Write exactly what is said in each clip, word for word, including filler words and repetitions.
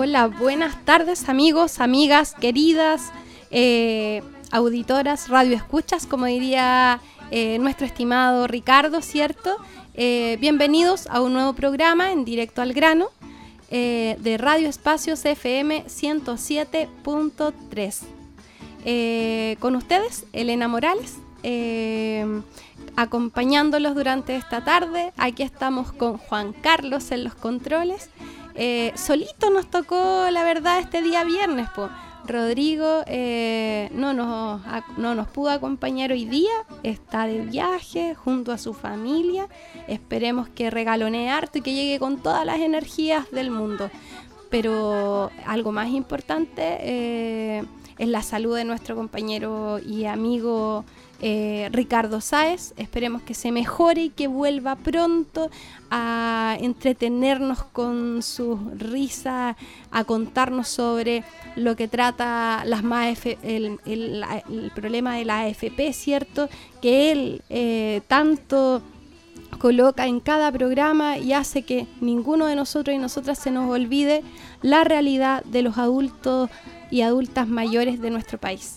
Hola, buenas tardes amigos, amigas, queridas, eh, auditoras, radioescuchas, como diría eh, nuestro estimado Ricardo, ¿cierto? Eh, bienvenidos a un nuevo programa en Directo al Grano eh, de Radio Espacios F M ciento siete punto tres. Eh, con ustedes, Elena Morales, eh, acompañándolos durante esta tarde. Aquí estamos con Juan Carlos en los controles. Eh, solito nos tocó, la verdad, este día viernes, po. Rodrigo eh, no, nos, a, no nos pudo acompañar hoy día, está de viaje junto a su familia. Esperemos que regalonee harto y que llegue con todas las energías del mundo. Pero algo más importante eh, es la salud de nuestro compañero y amigo eh, Ricardo Sáez. Esperemos que se mejore y que vuelva pronto a entretenernos con sus risas, a contarnos sobre lo que trata las M A F, el, el, el problema de la A F P, ¿cierto? Que él eh, tanto coloca en cada programa y hace que ninguno de nosotros y nosotras se nos olvide la realidad de los adultos y adultas mayores de nuestro país.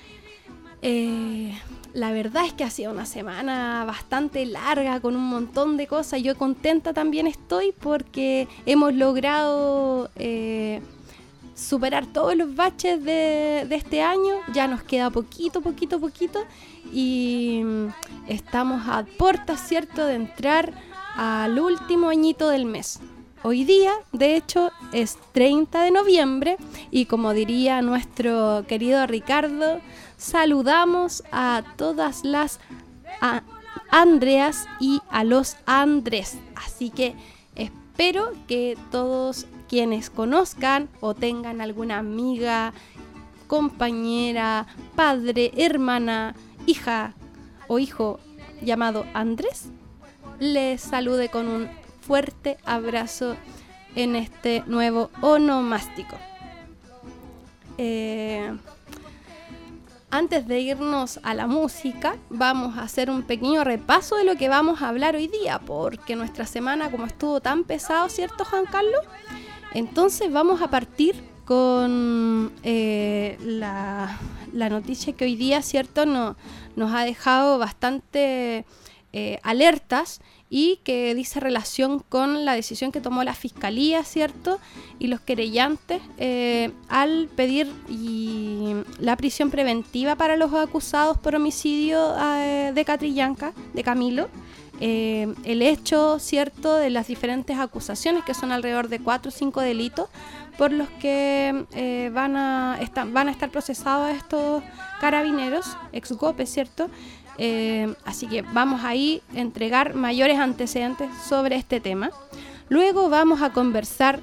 Eh, la verdad es que ha sido una semana bastante larga con un montón de cosas. Yo contenta también estoy porque hemos logrado eh, superar todos los baches de, de este año. Ya nos queda poquito, poquito, poquito y estamos a puertas, ¿cierto?, de entrar al último añito del mes. Hoy día, de hecho, es treinta de noviembre y como diría nuestro querido Ricardo, saludamos a todas las a Andreas y a los Andrés. Así que espero que todos quienes conozcan o tengan alguna amiga, compañera, padre, hermana, hija o hijo llamado Andrés, les salude con un fuerte abrazo en este nuevo onomástico. Eh, antes de irnos a la música, vamos a hacer un pequeño repaso de lo que vamos a hablar hoy día, porque nuestra semana, como estuvo tan pesado, ¿cierto, Juan Carlos? Entonces vamos a partir con eh, la, la noticia que hoy día, ¿cierto?, no, nos ha dejado bastante eh, alertas y que dice relación con la decisión que tomó la Fiscalía, ¿cierto?, y los querellantes eh, al pedir y la prisión preventiva para los acusados por homicidio eh, de Catrillanca, de Camilo. Eh, el hecho, ¿cierto?, de las diferentes acusaciones, que son alrededor de cuatro o cinco delitos, por los que eh, van, a estar, van a estar procesados estos carabineros, exgope, ¿cierto?, Eh, así que vamos ahí a entregar mayores antecedentes sobre este tema. Luego vamos a conversar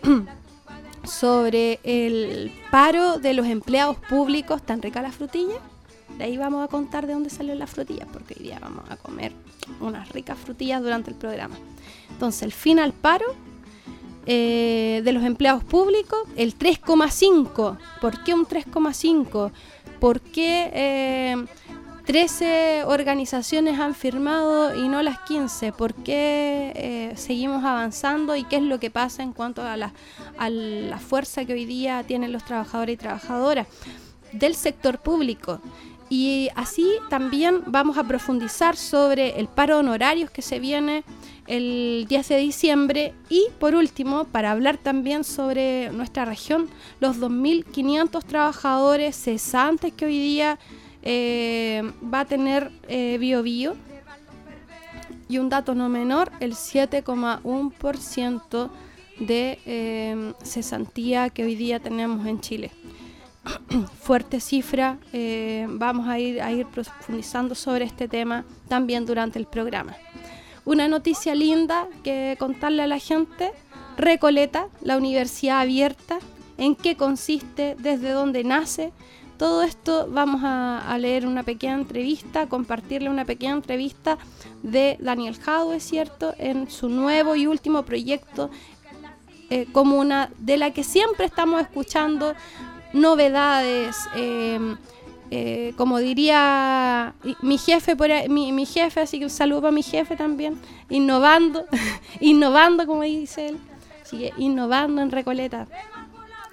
sobre el paro de los empleados públicos. ¿Tan rica la frutilla? De ahí vamos a contar de dónde salió la frutilla, porque hoy día vamos a comer unas ricas frutillas durante el programa. Entonces, el fin al paro eh, de los empleados públicos, el tres coma cinco. ¿Por qué un tres coma cinco? ¿Por qué Eh, trece organizaciones han firmado y no las quince? ¿Por qué eh, seguimos avanzando y qué es lo que pasa en cuanto a la, a la fuerza que hoy día tienen los trabajadores y trabajadoras del sector público? Y así también vamos a profundizar sobre el paro de honorarios que se viene el diez de diciembre y, por último, para hablar también sobre nuestra región, los dos mil quinientos trabajadores cesantes que hoy día Eh, va a tener eh, Bio Bio. Y un dato no menor, el siete coma uno por ciento de eh, cesantía que hoy día tenemos en Chile. Fuerte cifra, eh, vamos a ir, a ir profundizando sobre este tema también durante el programa. Una noticia linda que contarle a la gente: Recoleta, la universidad abierta, en qué consiste, desde dónde nace. Todo esto vamos a, a leer una pequeña entrevista, compartirle una pequeña entrevista de Daniel Jadwe, ¿cierto?, en su nuevo y último proyecto, eh, comuna, de la que siempre estamos escuchando novedades, eh, eh, como diría mi jefe, por ahí, mi, mi jefe, así que un saludo para mi jefe también, innovando, innovando como dice él, sigue innovando en Recoleta.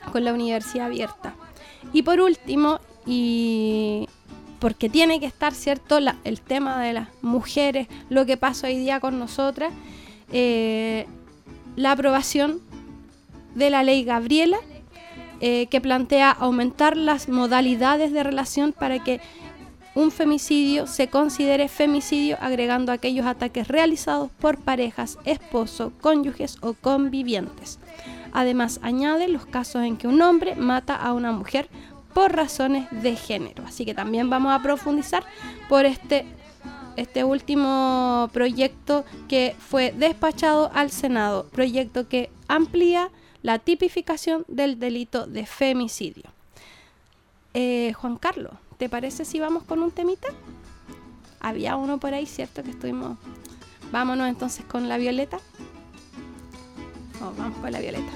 con la universidad abierta. Y por último, y porque tiene que estar, ¿cierto?, la, el tema de las mujeres, lo que pasa hoy día con nosotras, eh, la aprobación de la ley Gabriela, eh, que plantea aumentar las modalidades de relación para que un femicidio se considere femicidio, agregando aquellos ataques realizados por parejas, esposo, cónyuges o convivientes. Además, añade los casos en que un hombre mata a una mujer por razones de género. Así que también vamos a profundizar por este, este último proyecto que fue despachado al Senado, proyecto que amplía la tipificación del delito de femicidio. Eh, Juan Carlos, ¿te parece si vamos con un temita? Había uno por ahí, ¿cierto? Que estuvimos... Vámonos entonces con la Violeta. Oh, vamos con la Violeta.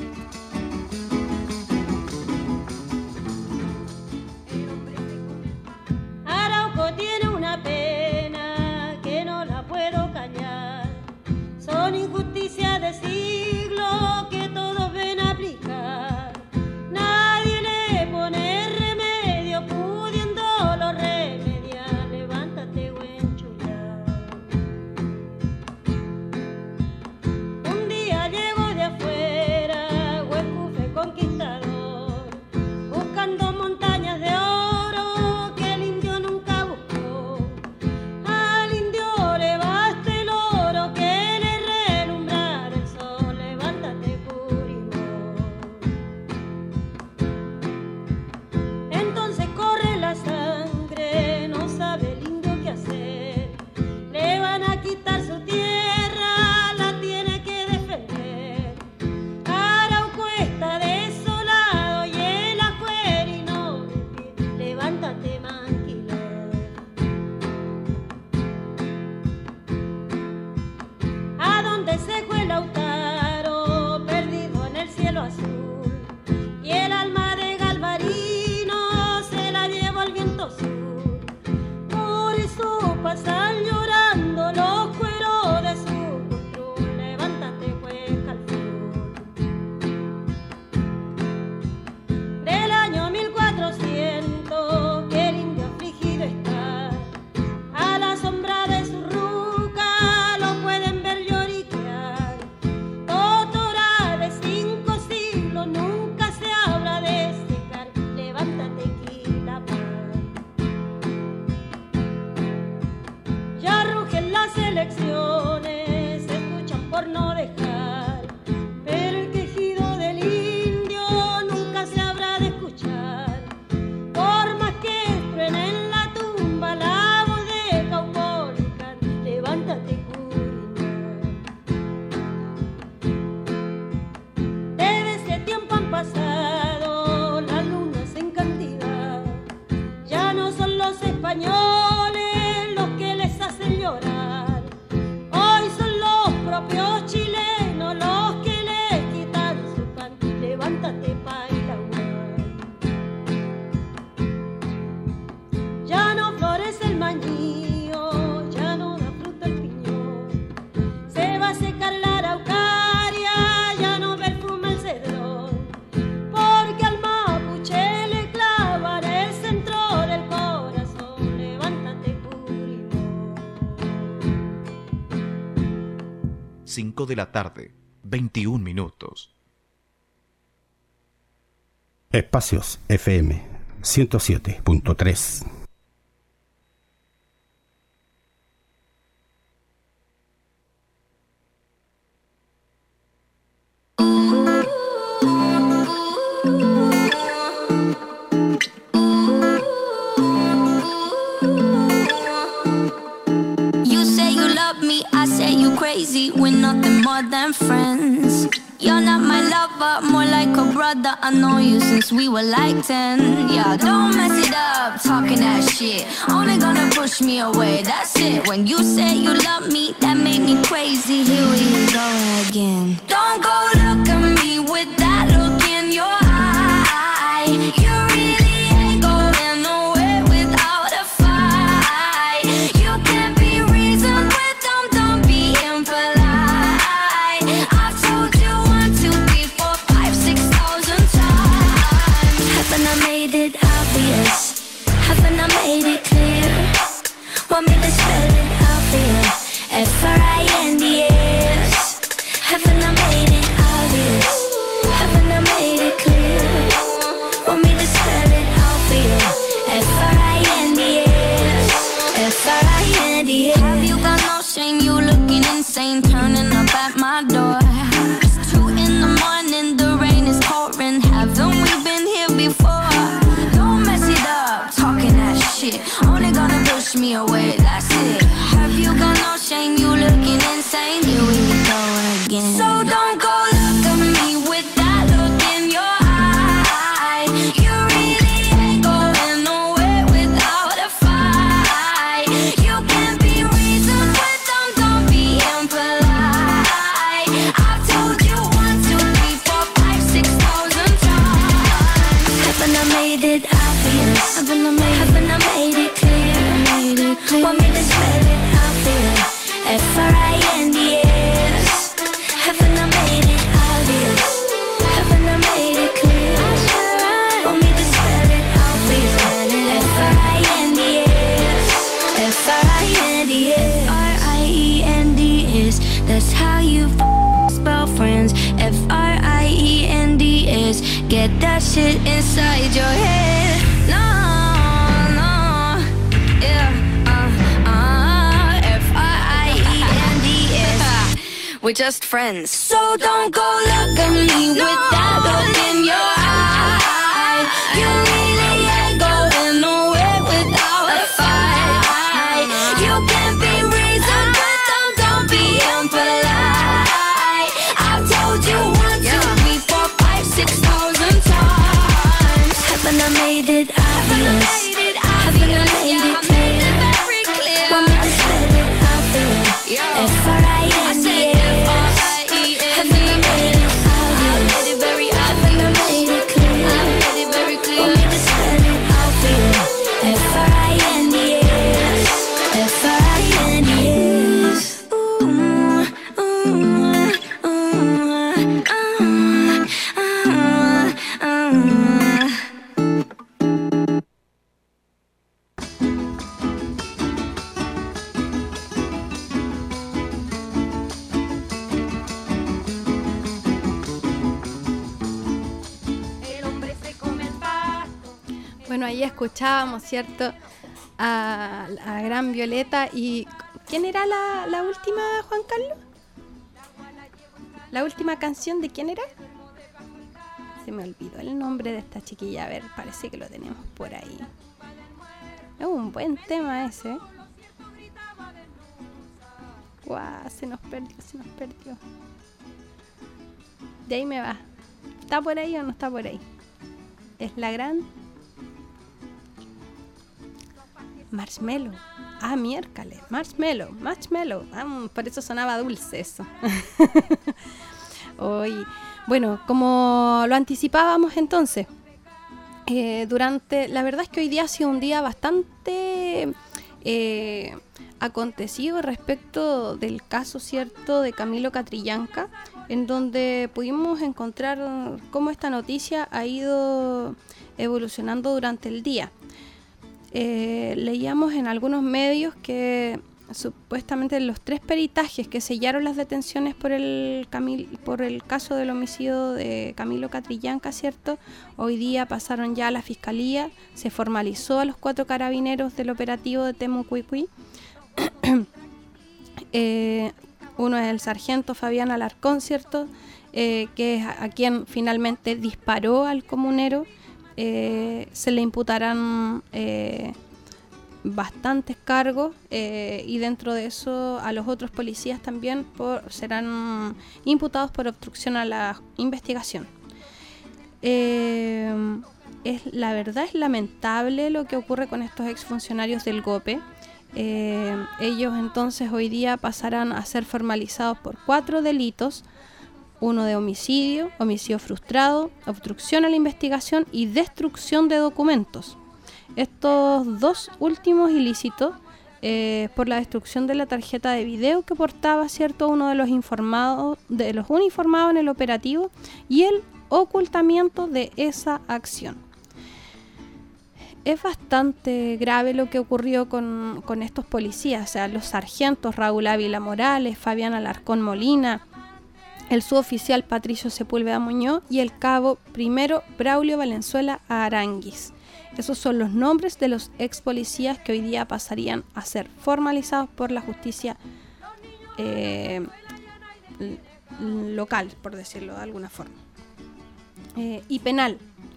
Arauco tiene una pena que no la puedo callar. Son injusticias de siglo que todos ven aplicar. Nadie le pone remedio, pudiéndolo remediar. Levántate, buen chulá. Un día llegó de afuera Huescufe conquistador, buscando montañas de oro que el indio nunca buscó. Al indio le basta el oro que le relumbrar el sol. Levántate, Purimón. Entonces corre la sangre, no sabe el indio qué hacer. Le van a quitar su tierra, la tiene que defender. Arauco está desolado y el ajuerino de pie. Levántate, Manquiler. ¿A dónde se fue Lautaro, perdido en el cielo azul? Y el alma de Galvarino se la llevó el viento sur. Por eso pasan llorando los cueros de su control. Levántate, pues, Calfón. Del año mil cuatrocientos que el indio afligido está, a la sombra de su ruca lo pueden ver lloriquear. Totora de cinco siglos nunca se habla de secar. Levántate, Quilapán. Ya rugen las elecciones, se escuchan por no dejar, pero el quejido del indio nunca se habrá de escuchar. Por más que truene en la tumba la voz de Caupolicán. Levántate, Curiñán. Desde ese tiempo han pasado las lunas en cantidad. Ya no son los españoles los que les hacen llorar. Hoy son los propios chilenos los que les quitan su pan. Levántate, Pairahuán. Ya no florece el mañío, ya no da fruto el piñón. Se va a secar la araucaria, ya no perfuma el cedrón. Porque al mapuche le clavan el centro del corazón. Levántate, Purimón. cinco de la tarde, veintiún minutos. Espacios F M ciento siete punto tres. You say you love me, I say you crazy. We're nothing more than friends. You're not my lover, more like a brother. I know you since we were like ten. Yeah, don't mess it up, talking that shit. Only gonna push me away, that's it. When you say you love me, that made me crazy. Here we go again. Don't go look at me with that look in your eye. You really ain't going nowhere without a fight. You can't be reasoned with them, don't be impolite. I've told you one, two, three, four, five, six thousand times. at my door. It's two in the morning, the rain is pouring. Haven't we been here before? Don't mess it up, talking that shit. Only gonna push me away, that's it. Have you got no shame? You looking insane. Here we go again. So don't go look at me with that look in your eye. You really ain't going nowhere without a fight. You can be reasoned with them, don't be impolite. I've told you one, two, three, four, five, six thousand times. Haven't I made it obvious? Haven't I made, haven't I made it clear? Made it clear. Want me to spell it out there? F R I N D S. Haven't I made it obvious? Haven't I made it clear? Want me to spell it out there? F R I N D S. F R I N D S. F R I E N D S. That's how you f- spell friends. F R I E N D S. Get that shit inside your head. No, no, yeah, uh, uh, F R I E N D S. We're just friends. So don't go look at me with that look in your eye. You really ain't going nowhere without a fight. You can be reasoned with them, don't be impolite. I've told you one, two, three, four, five, six thousand times. Haven't I made it obvious? Haven't I made it clear? Want me to spell it out there? F R I N D S. Haven't I made it obvious? Haven't I made it clear? Want me to spell it out there? F R I N D S. F R I N D S. Ooh, ooh, ooh, ooh, ooh, ooh. Bueno, ahí escuchábamos, ¿cierto? A la gran Violeta. ¿Y quién era la, la última, Juan Carlos? ¿La última canción de quién era? Se me olvidó el nombre de esta chiquilla. A ver, parece que lo tenemos por ahí. Es un buen tema ese. Guau, se nos perdió, se nos perdió. De ahí me va. ¿Está por ahí o no está por ahí? Es la gran Marshmello. Ah, miércoles. Marshmello, Marshmello. Ah, por eso sonaba dulce eso. Hoy, bueno, como lo anticipábamos entonces, eh, durante, la verdad es que hoy día ha sido un día bastante eh, acontecido respecto del caso, cierto, de Camilo Catrillanca, en donde pudimos encontrar cómo esta noticia ha ido evolucionando durante el día. Eh, leíamos en algunos medios que supuestamente los tres peritajes que sellaron las detenciones por el Camil, por el caso del homicidio de Camilo Catrillanca, ¿cierto? Hoy día pasaron ya a la fiscalía, se formalizó a los cuatro carabineros del operativo de Temucuicui. eh, uno es el sargento Fabián Alarcón, ¿cierto? Eh, que es a, a quien finalmente disparó al comunero. Eh, se le imputarán eh, bastantes cargos eh, y dentro de eso a los otros policías también por, serán imputados por obstrucción a la investigación. Eh, es, la verdad es lamentable lo que ocurre con estos exfuncionarios del GOPE. Eh, ellos entonces hoy día pasarán a ser formalizados por cuatro delitos. Uno de homicidio, homicidio frustrado, obstrucción a la investigación y destrucción de documentos. Estos dos últimos ilícitos, eh, por la destrucción de la tarjeta de video que portaba, cierto, uno de los informados, de los uniformados en el operativo, y el ocultamiento de esa acción. Es bastante grave lo que ocurrió con, con estos policías, o sea, los sargentos Raúl Ávila Morales, Fabián Alarcón Molina, el suboficial Patricio Sepúlveda Muñoz y el cabo primero Braulio Valenzuela Aranguis. Esos son los nombres de los ex policías que hoy día pasarían a ser formalizados por la justicia eh, l- local, por decirlo de alguna forma. Eh, y penal.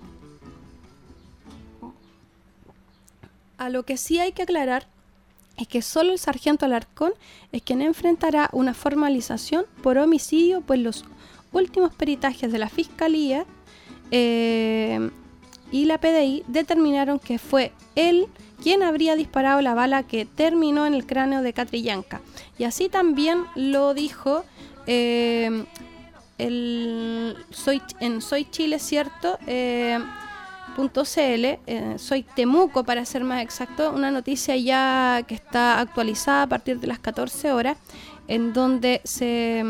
A lo que sí hay que aclarar es que solo el sargento Alarcón es quien enfrentará una formalización por homicidio, pues los últimos peritajes de la Fiscalía eh, y la P D I determinaron que fue él quien habría disparado la bala que terminó en el cráneo de Catrillanca. Y así también lo dijo eh, el, soy, en Soy Chile, ¿cierto? Eh, .cl, eh, Soy Temuco para ser más exacto, una noticia ya que está actualizada a partir de las catorce horas, en donde se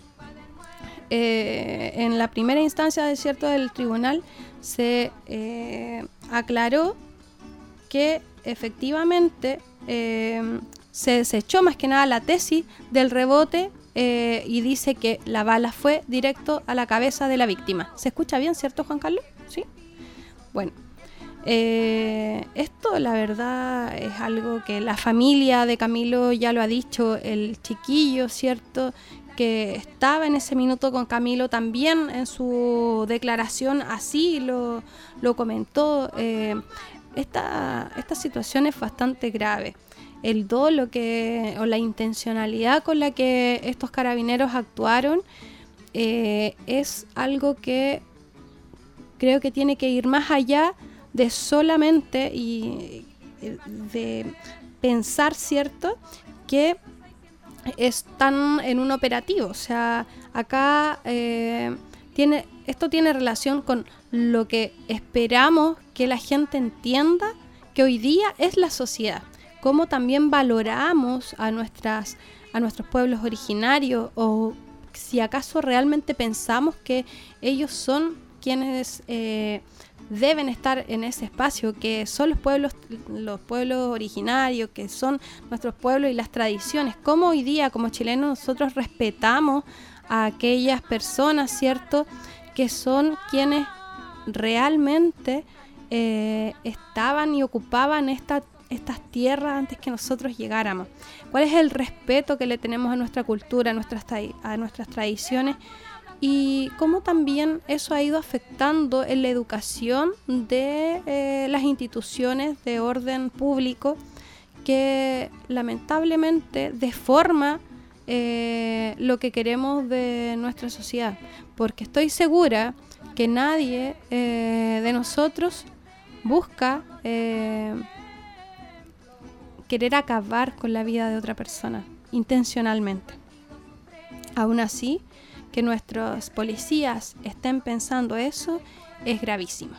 eh, en la primera instancia de cierto del tribunal se eh, aclaró que efectivamente eh, se desechó más que nada la tesis del rebote eh, y dice que la bala fue directo a la cabeza de la víctima. ¿Se escucha bien, cierto, Juan Carlos? Sí. Bueno, eh, esto la verdad es algo que la familia de Camilo ya lo ha dicho, el chiquillo, ¿cierto?, que estaba en ese minuto con Camilo también en su declaración así lo, lo comentó. Eh, esta, esta situación es bastante grave. El dolo que, o la intencionalidad con la que estos carabineros actuaron eh, es algo que creo que tiene que ir más allá de solamente y de pensar, ¿cierto?, que están en un operativo. O sea, acá eh, tiene, esto tiene relación con lo que esperamos que la gente entienda que hoy día es la sociedad, cómo también valoramos a nuestras a nuestros pueblos originarios, o si acaso realmente pensamos que ellos son quienes eh, deben estar en ese espacio, que son los pueblos los pueblos originarios, que son nuestros pueblos y las tradiciones. Cómo hoy día como chilenos nosotros respetamos a aquellas personas, ¿cierto?, que son quienes realmente eh, estaban y ocupaban esta, estas tierras antes que nosotros llegáramos. ¿Cuál es el respeto que le tenemos a nuestra cultura, a nuestras, a nuestras tradiciones? Y cómo también eso ha ido afectando en la educación de eh, las instituciones de orden público, que lamentablemente deforma eh, lo que queremos de nuestra sociedad. Porque estoy segura que nadie eh, de nosotros busca eh, querer acabar con la vida de otra persona intencionalmente. Aún así, que nuestros policías estén pensando eso es gravísimo.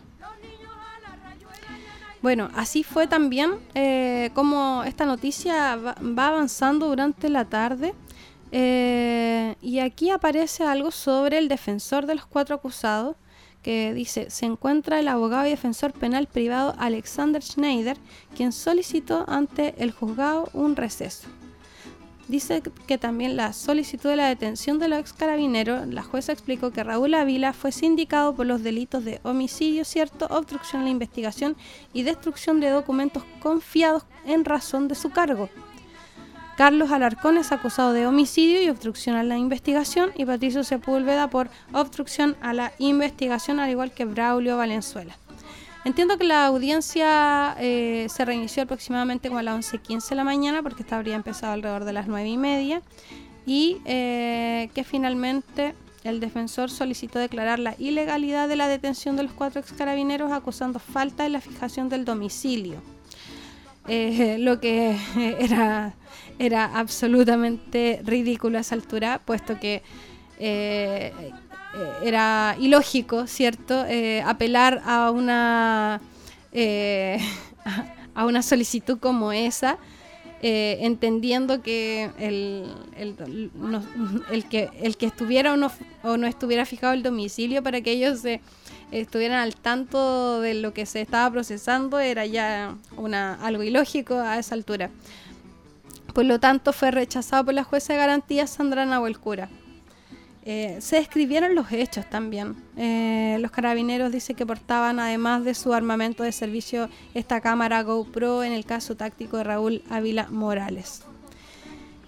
Bueno, así fue también eh, como esta noticia va, va avanzando durante la tarde, eh, y aquí aparece algo sobre el defensor de los cuatro acusados, que dice: se encuentra el abogado y defensor penal privado Alexander Schneider, quien solicitó ante el juzgado un receso. Dice que también la solicitud de la detención de los ex carabineros, la jueza explicó que Raúl Ávila fue sindicado por los delitos de homicidio, cierto, obstrucción a la investigación y destrucción de documentos confiados en razón de su cargo. Carlos Alarcón es acusado de homicidio y obstrucción a la investigación, y Patricio Sepúlveda por obstrucción a la investigación, al igual que Braulio Valenzuela. Entiendo que la audiencia eh, se reinició aproximadamente como a las once quince de la mañana, porque esta habría empezado alrededor de las nueve y media, y eh, que finalmente el defensor solicitó declarar la ilegalidad de la detención de los cuatro ex carabineros, acusando falta de la fijación del domicilio, eh, lo que era, era absolutamente ridículo a esa altura, puesto que eh, era ilógico, ¿cierto?, eh, apelar a una eh, a una solicitud como esa, eh, entendiendo que el, el, no, el que el que estuviera o no, o no estuviera fijado el domicilio para que ellos se, estuvieran al tanto de lo que se estaba procesando era ya una algo ilógico a esa altura. Por lo tanto, fue rechazado por la jueza de garantía Sandra Nahuelcura. Eh, se describieron los hechos también. Eh, los carabineros dicen que portaban, además de su armamento de servicio, esta cámara GoPro en el caso táctico de Raúl Ávila Morales.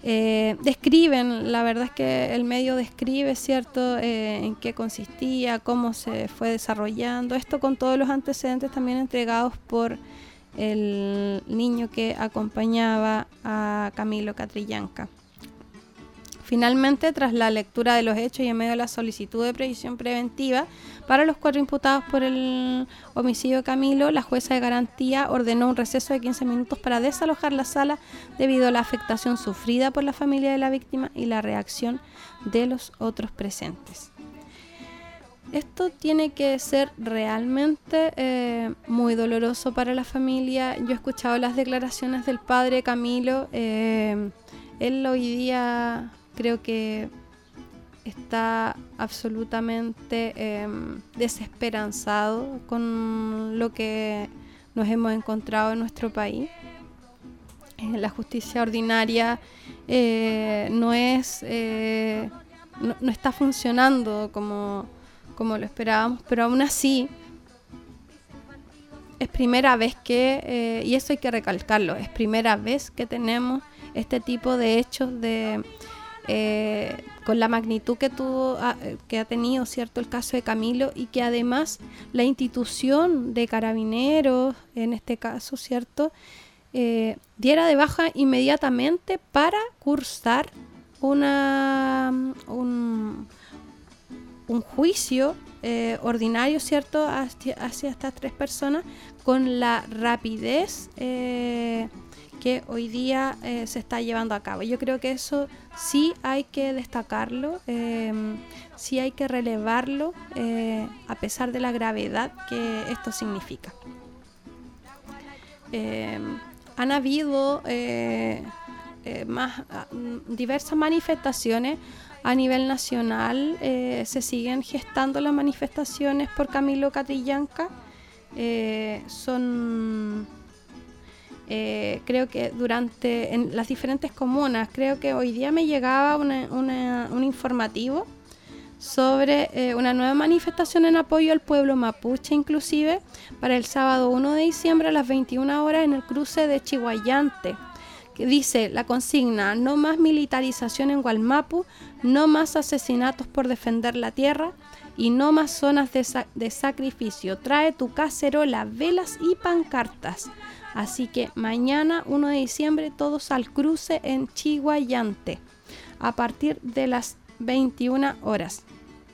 Eh, describen, la verdad es que el medio describe, ¿cierto?, eh, en qué consistía, cómo se fue desarrollando, esto con todos los antecedentes también entregados por el niño que acompañaba a Camilo Catrillanca. Finalmente, tras la lectura de los hechos y en medio de la solicitud de previsión preventiva para los cuatro imputados por el homicidio de Camilo, la jueza de garantía ordenó un receso de quince minutos para desalojar la sala debido a la afectación sufrida por la familia de la víctima y la reacción de los otros presentes. Esto tiene que ser realmente eh, muy doloroso para la familia. Yo he escuchado las declaraciones del padre Camilo. Eh, él hoy día creo que está absolutamente eh, desesperanzado con lo que nos hemos encontrado en nuestro país. Eh, la justicia ordinaria eh, no es eh, no, no está funcionando como, como lo esperábamos, pero aún así es primera vez que, eh, y eso hay que recalcarlo, es primera vez que tenemos este tipo de hechos de Eh, con la magnitud que tuvo que ha tenido, cierto, el caso de Camilo, y que además la institución de Carabineros, en este caso, cierto, eh, diera de baja inmediatamente para cursar una un, un juicio eh, ordinario, cierto, hacia, hacia estas tres personas con la rapidez eh, que hoy día eh, se está llevando a cabo. Yo creo que eso sí hay que destacarlo, eh, sí hay que relevarlo, eh, a pesar de la gravedad que esto significa. Eh, han habido eh, eh, más, diversas manifestaciones a nivel nacional, eh, se siguen gestando las manifestaciones por Camilo Catrillanca, eh, son... Eh, creo que durante en las diferentes comunas, creo que hoy día me llegaba una, una, un informativo sobre eh, una nueva manifestación en apoyo al pueblo mapuche, inclusive para el sábado uno de diciembre a las veintiuna horas en el cruce de Chihuayante, que dice la consigna: no más militarización en Gualmapu, no más asesinatos por defender la tierra y no más zonas de, sa- de sacrificio. Trae tu cacerola, velas y pancartas. Así que mañana uno de diciembre todos al cruce en Chihuayante a partir de las veintiuna horas.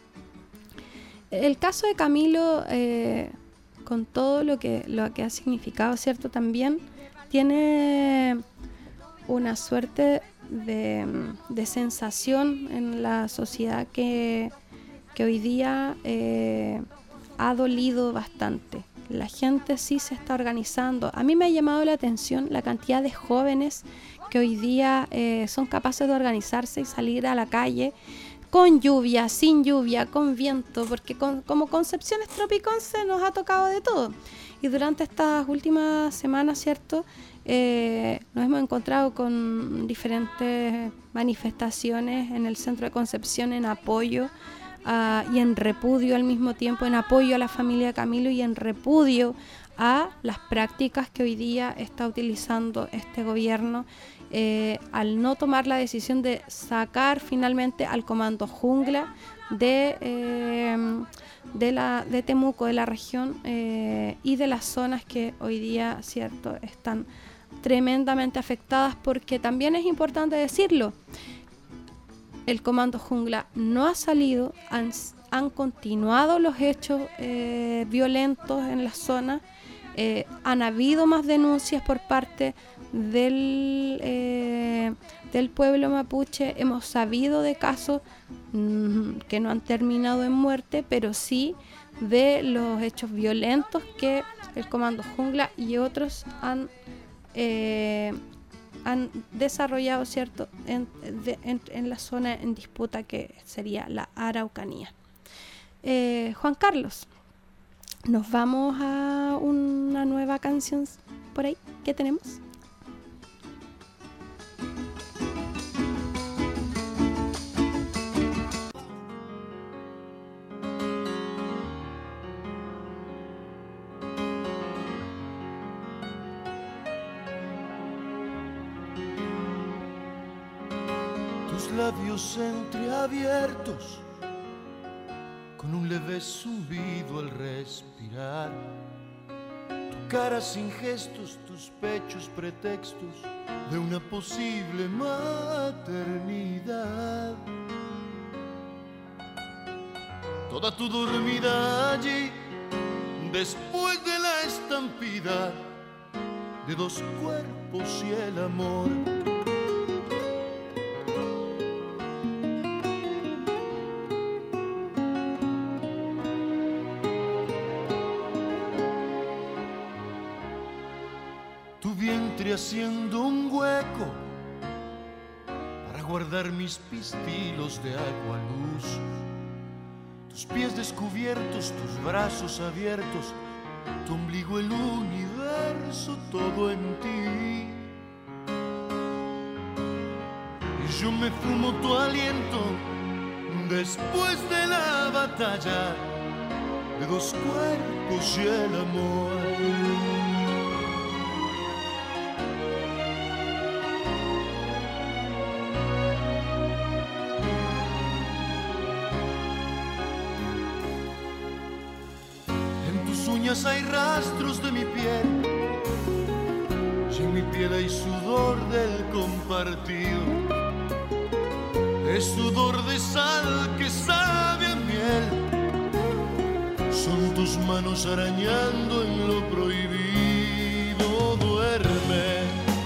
El caso de Camilo, eh, con todo lo que, lo que ha significado, ¿cierto? También tiene una suerte de, de sensación en la sociedad que, que hoy día eh, ha dolido bastante. La gente sí se está organizando. A mí me ha llamado la atención la cantidad de jóvenes que hoy día eh, son capaces de organizarse y salir a la calle con lluvia, sin lluvia, con viento, porque con, como Concepciones Tropiconce nos ha tocado de todo. Y durante estas últimas semanas, ¿cierto? Eh, nos hemos encontrado con diferentes manifestaciones en el centro de Concepción en apoyo Uh, y en repudio al mismo tiempo, en apoyo a la familia Camilo y en repudio a las prácticas que hoy día está utilizando este gobierno eh, al no tomar la decisión de sacar finalmente al comando Jungla de, eh, de, la, de Temuco, de la región eh, y de las zonas que hoy día, cierto, están tremendamente afectadas, porque también es importante decirlo, el comando Jungla no ha salido, han, han continuado los hechos eh, violentos en la zona, eh, han habido más denuncias por parte del, eh, del pueblo mapuche, hemos sabido de casos mmm, que no han terminado en muerte, pero sí de los hechos violentos que el comando Jungla y otros han eh, han desarrollado, cierto, en, de, en, en la zona en disputa que sería la Araucanía. Eh, Juan Carlos, nos vamos a una nueva canción por ahí. ¿Qué tenemos? labios entreabiertos, con un leve zumbido al respirar, tu cara sin gestos, tus pechos pretextos de una posible maternidad. Toda tu dormida allí, después de la estampida de dos cuerpos y el amor. Tu vientre haciendo un hueco para guardar mis pistilos de agua luz. Tus pies descubiertos, tus brazos abiertos, tu ombligo el universo todo en ti. Y yo me fumo tu aliento después de la batalla de dos cuerpos y el amor. Hay rastros de mi piel y en mi piel hay sudor del compartido. Es sudor de sal que sabe a miel. Son tus manos arañando en lo prohibido. Duerme,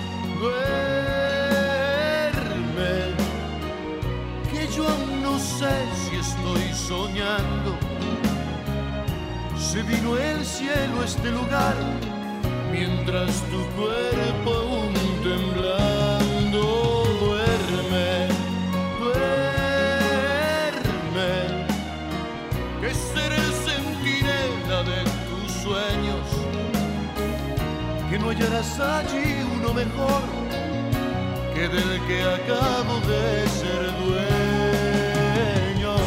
duerme, que yo aún no sé si estoy soñando. Se vino el cielo a este lugar, mientras tu cuerpo aún temblando. Duerme, duerme, que seré el centinela de tus sueños, que no hallarás allí uno mejor que del que acabo de ser dueño.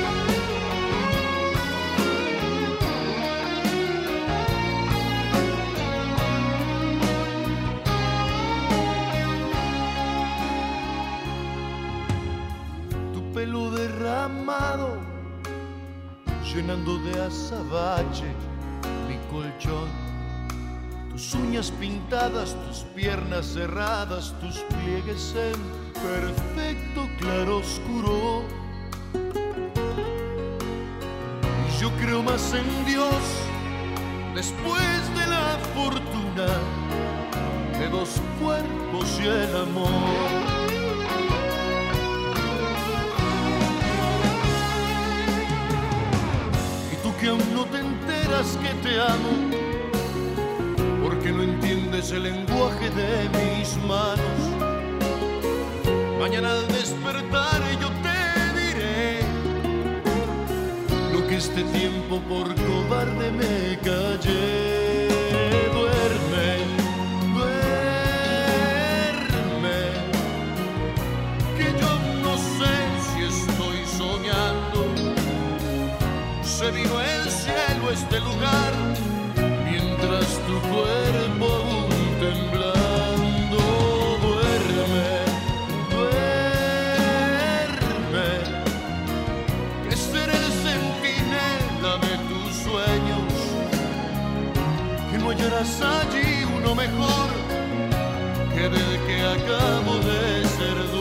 Pelo derramado, llenando de azabache mi colchón. Tus uñas pintadas, tus piernas cerradas, tus pliegues en perfecto claroscuro. Y yo creo más en Dios después de la fortuna de dos cuerpos y el amor. Que aún no te enteras que te amo, porque no entiendes el lenguaje de mis manos. Mañana al despertar yo te diré lo que este tiempo por cobarde me callé. Duerme, duerme, que yo no sé si estoy soñando. Se vino el cielo a este lugar, mientras tu cuerpo aún temblando. Duerme, duerme, que seré el centinela de tus sueños, que no hallarás allí uno mejor que del que acabo de ser dueño.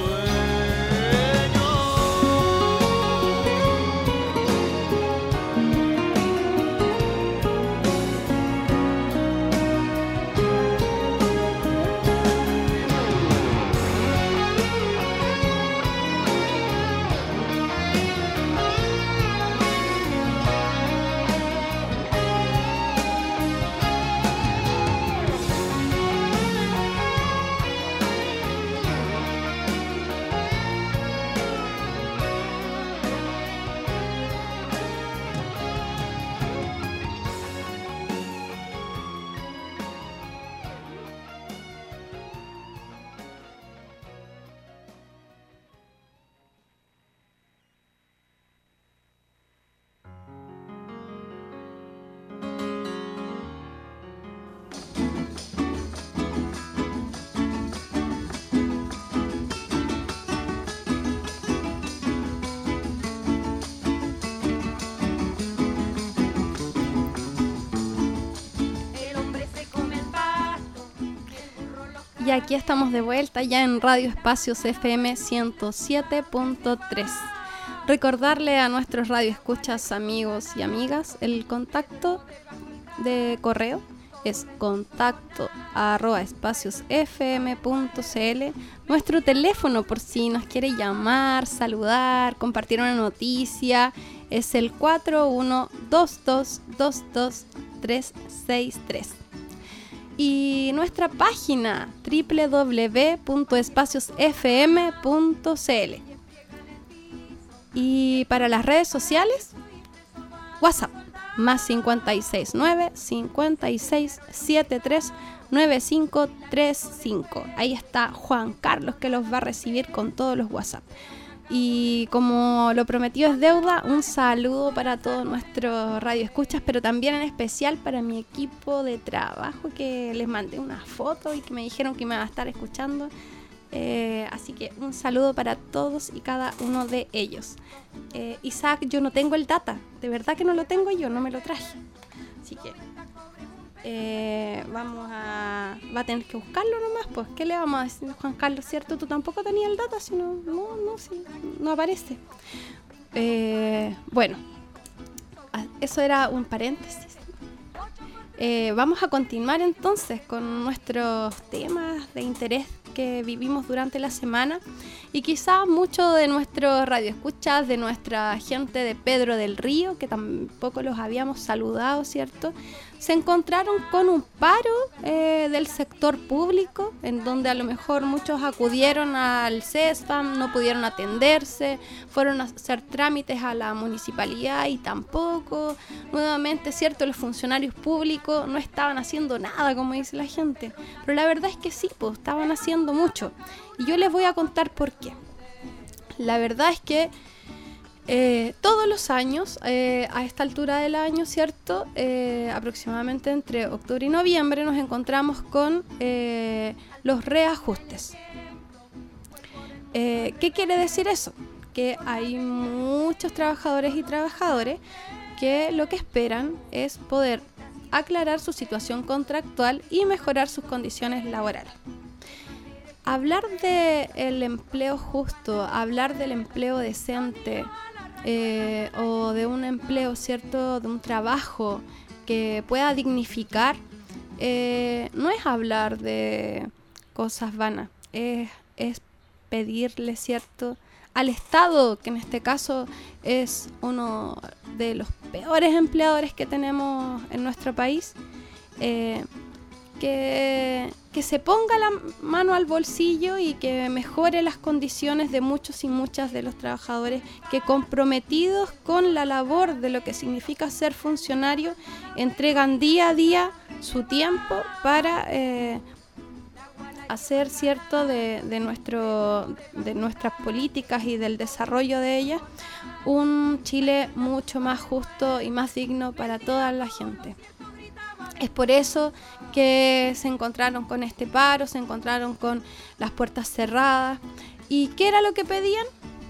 Y aquí estamos de vuelta ya en Radio Espacios F M ciento siete punto tres. Recordarle a nuestros radioescuchas, amigos y amigas, el contacto de correo es contacto arroba espaciosfm punto cl. Nuestro teléfono, por si nos quiere llamar, saludar, compartir una noticia, es el cuatro uno dos dos dos dos tres seis tres. Y nuestra página doble u doble u doble u punto espaciosfm punto cl. Y para las redes sociales, WhatsApp más cinco seis nueve, cinco seis siete tres, nueve cinco tres cinco. Ahí está Juan Carlos, que los va a recibir con todos los WhatsApp. Y como lo prometido es deuda, un saludo para todos nuestros radioescuchas, pero también en especial para mi equipo de trabajo, que les mandé una foto y que me dijeron que me va a estar escuchando. Eh, así que un saludo para todos y cada uno de ellos. eh, Isaac, yo no tengo el data, de verdad que no lo tengo yo, no me lo traje. Así que eh, vamos a va a tener que buscarlo nomás. Pues, ¿qué le vamos a decir, Juan Carlos? ¿Cierto? Tú tampoco tenías el data, si no, no, no, sí, no aparece. eh, Bueno, eso era un paréntesis. eh, Vamos a continuar entonces con nuestros temas de interés que vivimos durante la semana, y quizás muchos de nuestros radioescuchas, de nuestra gente de Pedro del Río, que tampoco los habíamos saludado, ¿cierto?, se encontraron con un paro eh, del sector público, en donde a lo mejor muchos acudieron al CESFAM, no pudieron atenderse, fueron a hacer trámites a la municipalidad y tampoco, nuevamente, cierto, los funcionarios públicos no estaban haciendo nada, como dice la gente, pero la verdad es que sí, pues estaban haciendo mucho, y yo les voy a contar por qué. La verdad es que Eh, todos los años, eh, a esta altura del año, ¿cierto? Eh, aproximadamente entre octubre y noviembre nos encontramos con eh, los reajustes. Eh, ¿Qué quiere decir eso? Que hay muchos trabajadores y trabajadoras que lo que esperan es poder aclarar su situación contractual y mejorar sus condiciones laborales. Hablar del empleo justo, hablar del empleo decente, Eh, o de un empleo, ¿cierto?, de un trabajo que pueda dignificar, eh, no es hablar de cosas vanas, es, es pedirle, ¿cierto?, al Estado, que en este caso es uno de los peores empleadores que tenemos en nuestro país, eh, que, que se ponga la mano al bolsillo y que mejore las condiciones de muchos y muchas de los trabajadores que, comprometidos con la labor de lo que significa ser funcionario, entregan día a día su tiempo para eh, hacer, cierto, de, de, nuestro, de nuestras políticas y del desarrollo de ellas un Chile mucho más justo y más digno para toda la gente. Es por eso que se encontraron con este paro, se encontraron con las puertas cerradas. ¿Y qué era lo que pedían?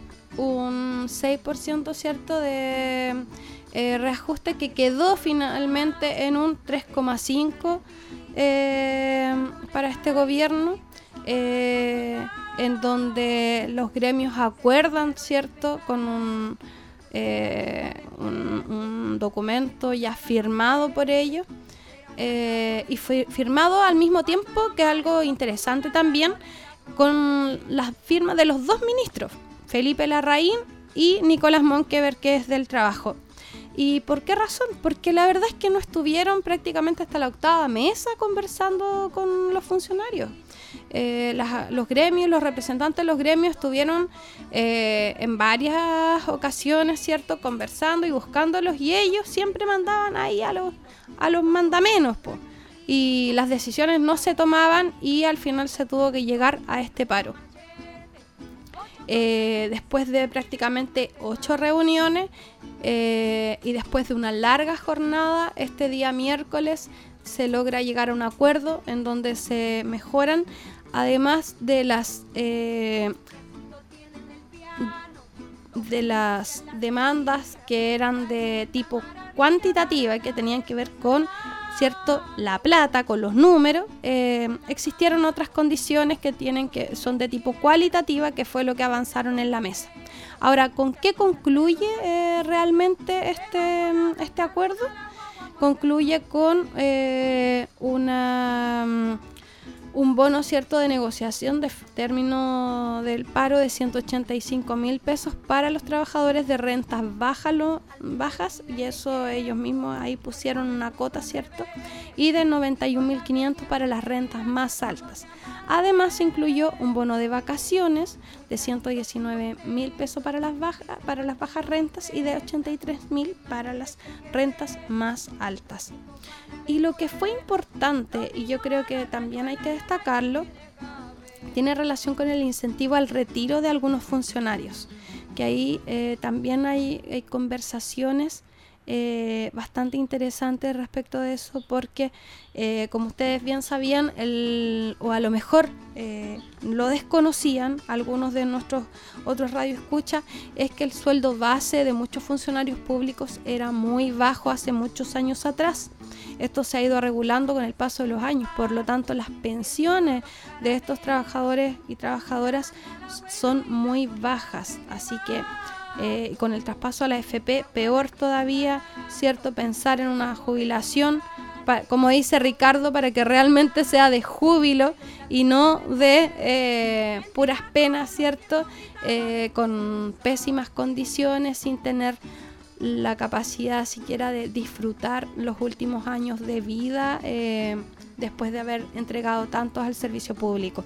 Un seis por ciento, ¿cierto?, de eh, reajuste, que quedó finalmente en un tres coma cinco por ciento eh, para este gobierno, eh, en donde los gremios acuerdan, ¿cierto?, con un, eh, un, un documento ya firmado por ellos. Eh, y fue firmado al mismo tiempo, que algo interesante también, con las firmas de los dos ministros, Felipe Larraín y Nicolás Monkever, que es del Trabajo. ¿Y por qué razón? Porque la verdad es que no estuvieron prácticamente hasta la octava mesa conversando con los funcionarios. Eh, las, los gremios, los representantes de los gremios estuvieron eh, en varias ocasiones, ¿cierto?, conversando y buscándolos, y ellos siempre mandaban ahí a los, a los mandamenos, po. Y las decisiones no se tomaban, y al final se tuvo que llegar a este paro. Eh, después de prácticamente ocho reuniones eh, y después de una larga jornada, este día miércoles se logra llegar a un acuerdo en donde se mejoran, además de las eh, de las demandas que eran de tipo cuantitativa, que tenían que ver con cierto, la plata con los números, eh, existieron otras condiciones que tienen que son de tipo cualitativa, que fue lo que avanzaron en la mesa. Ahora, ¿con qué concluye eh, realmente este, este acuerdo? Concluye con eh, una un bono, cierto, de negociación de término del paro de ciento ochenta y cinco mil pesos para los trabajadores de rentas bajas, lo, bajas, y eso ellos mismos ahí pusieron una cota, cierto, y de noventa y un mil quinientos para las rentas más altas. Además se incluyó un bono de vacaciones de ciento diecinueve mil pesos para las bajas para las bajas rentas y de ochenta y tres mil para las rentas más altas. Y lo que fue importante, y yo creo que también hay que destacarlo, tiene relación con el incentivo al retiro de algunos funcionarios, que ahí eh, también hay, hay conversaciones eh, bastante interesantes respecto de eso, porque eh, como ustedes bien sabían, el, o a lo mejor eh, lo desconocían algunos de nuestros otros radioescuchas, es que el sueldo base de muchos funcionarios públicos era muy bajo hace muchos años atrás. Esto se ha ido regulando con el paso de los años, por lo tanto las pensiones de estos trabajadores y trabajadoras son muy bajas, así que eh, con el traspaso a la A F P peor todavía, cierto, pensar en una jubilación, pa, como dice Ricardo, para que realmente sea de júbilo y no de eh, puras penas, cierto, eh, con pésimas condiciones, sin tener la capacidad siquiera de disfrutar los últimos años de vida eh, después de haber entregado tantos al servicio público.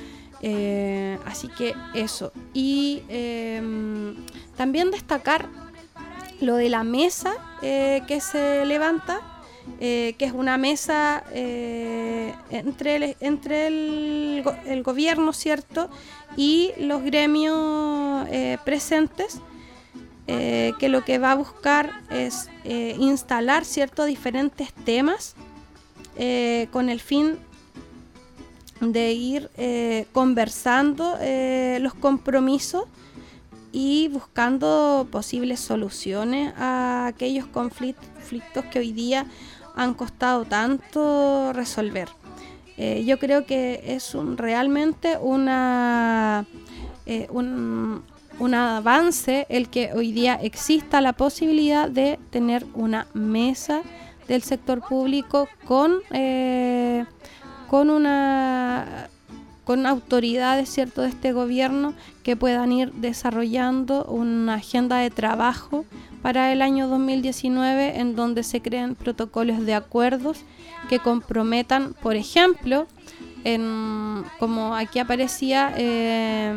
Eh, así que eso. Y eh, también destacar lo de la mesa eh, que se levanta, eh, que es una mesa eh, entre, el, entre el, el gobierno, ¿cierto?, y los gremios eh, presentes. Eh, que lo que va a buscar es eh, instalar ciertos diferentes temas eh, con el fin de ir eh, conversando eh, los compromisos y buscando posibles soluciones a aquellos conflictos que hoy día han costado tanto resolver. Eh, yo creo que es un, realmente una eh, un un avance el que hoy día exista la posibilidad de tener una mesa del sector público con eh, con una con autoridades, cierto, de este gobierno que puedan ir desarrollando una agenda de trabajo para el año dos mil diecinueve, en donde se creen protocolos de acuerdos que comprometan, por ejemplo, en, como aquí aparecía, eh,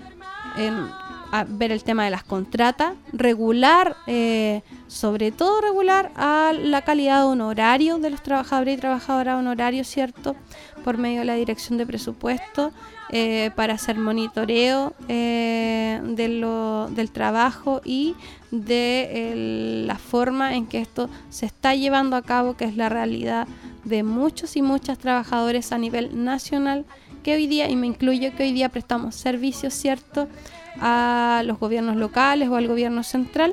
en a ver el tema de las contratas, regular, eh, sobre todo regular a la calidad de honorario de los trabajadores y trabajadoras honorarios, ¿cierto?, por medio de la dirección de presupuesto, eh, para hacer monitoreo eh, de lo, del trabajo y de el, la forma en que esto se está llevando a cabo, que es la realidad de muchos y muchas trabajadores a nivel nacional, que hoy día, y me incluyo, que hoy día prestamos servicios, ¿cierto?, a los gobiernos locales o al gobierno central,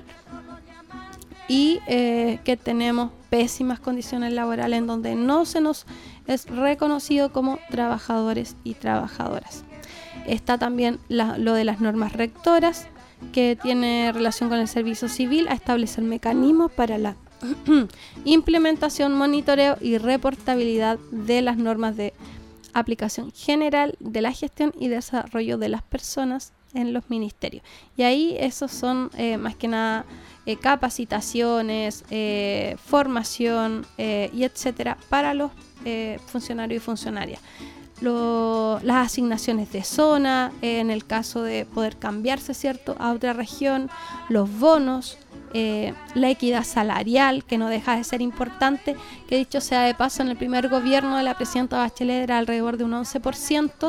y eh, que tenemos pésimas condiciones laborales en donde no se nos es reconocido como trabajadores y trabajadoras. Está también la, lo de las normas rectoras, que tiene relación con el servicio civil, a establecer mecanismos para la implementación, monitoreo y reportabilidad de las normas de aplicación general de la gestión y desarrollo de las personas en los ministerios. Y ahí esos son eh, más que nada eh, capacitaciones, eh, formación eh, y etcétera para los eh, funcionarios y funcionarias. Lo, las asignaciones de zona, eh, en el caso de poder cambiarse, ¿cierto?, a otra región, los bonos, eh, la equidad salarial, que no deja de ser importante, que dicho sea de paso, en el primer gobierno de la presidenta Bachelet era alrededor de un once por ciento,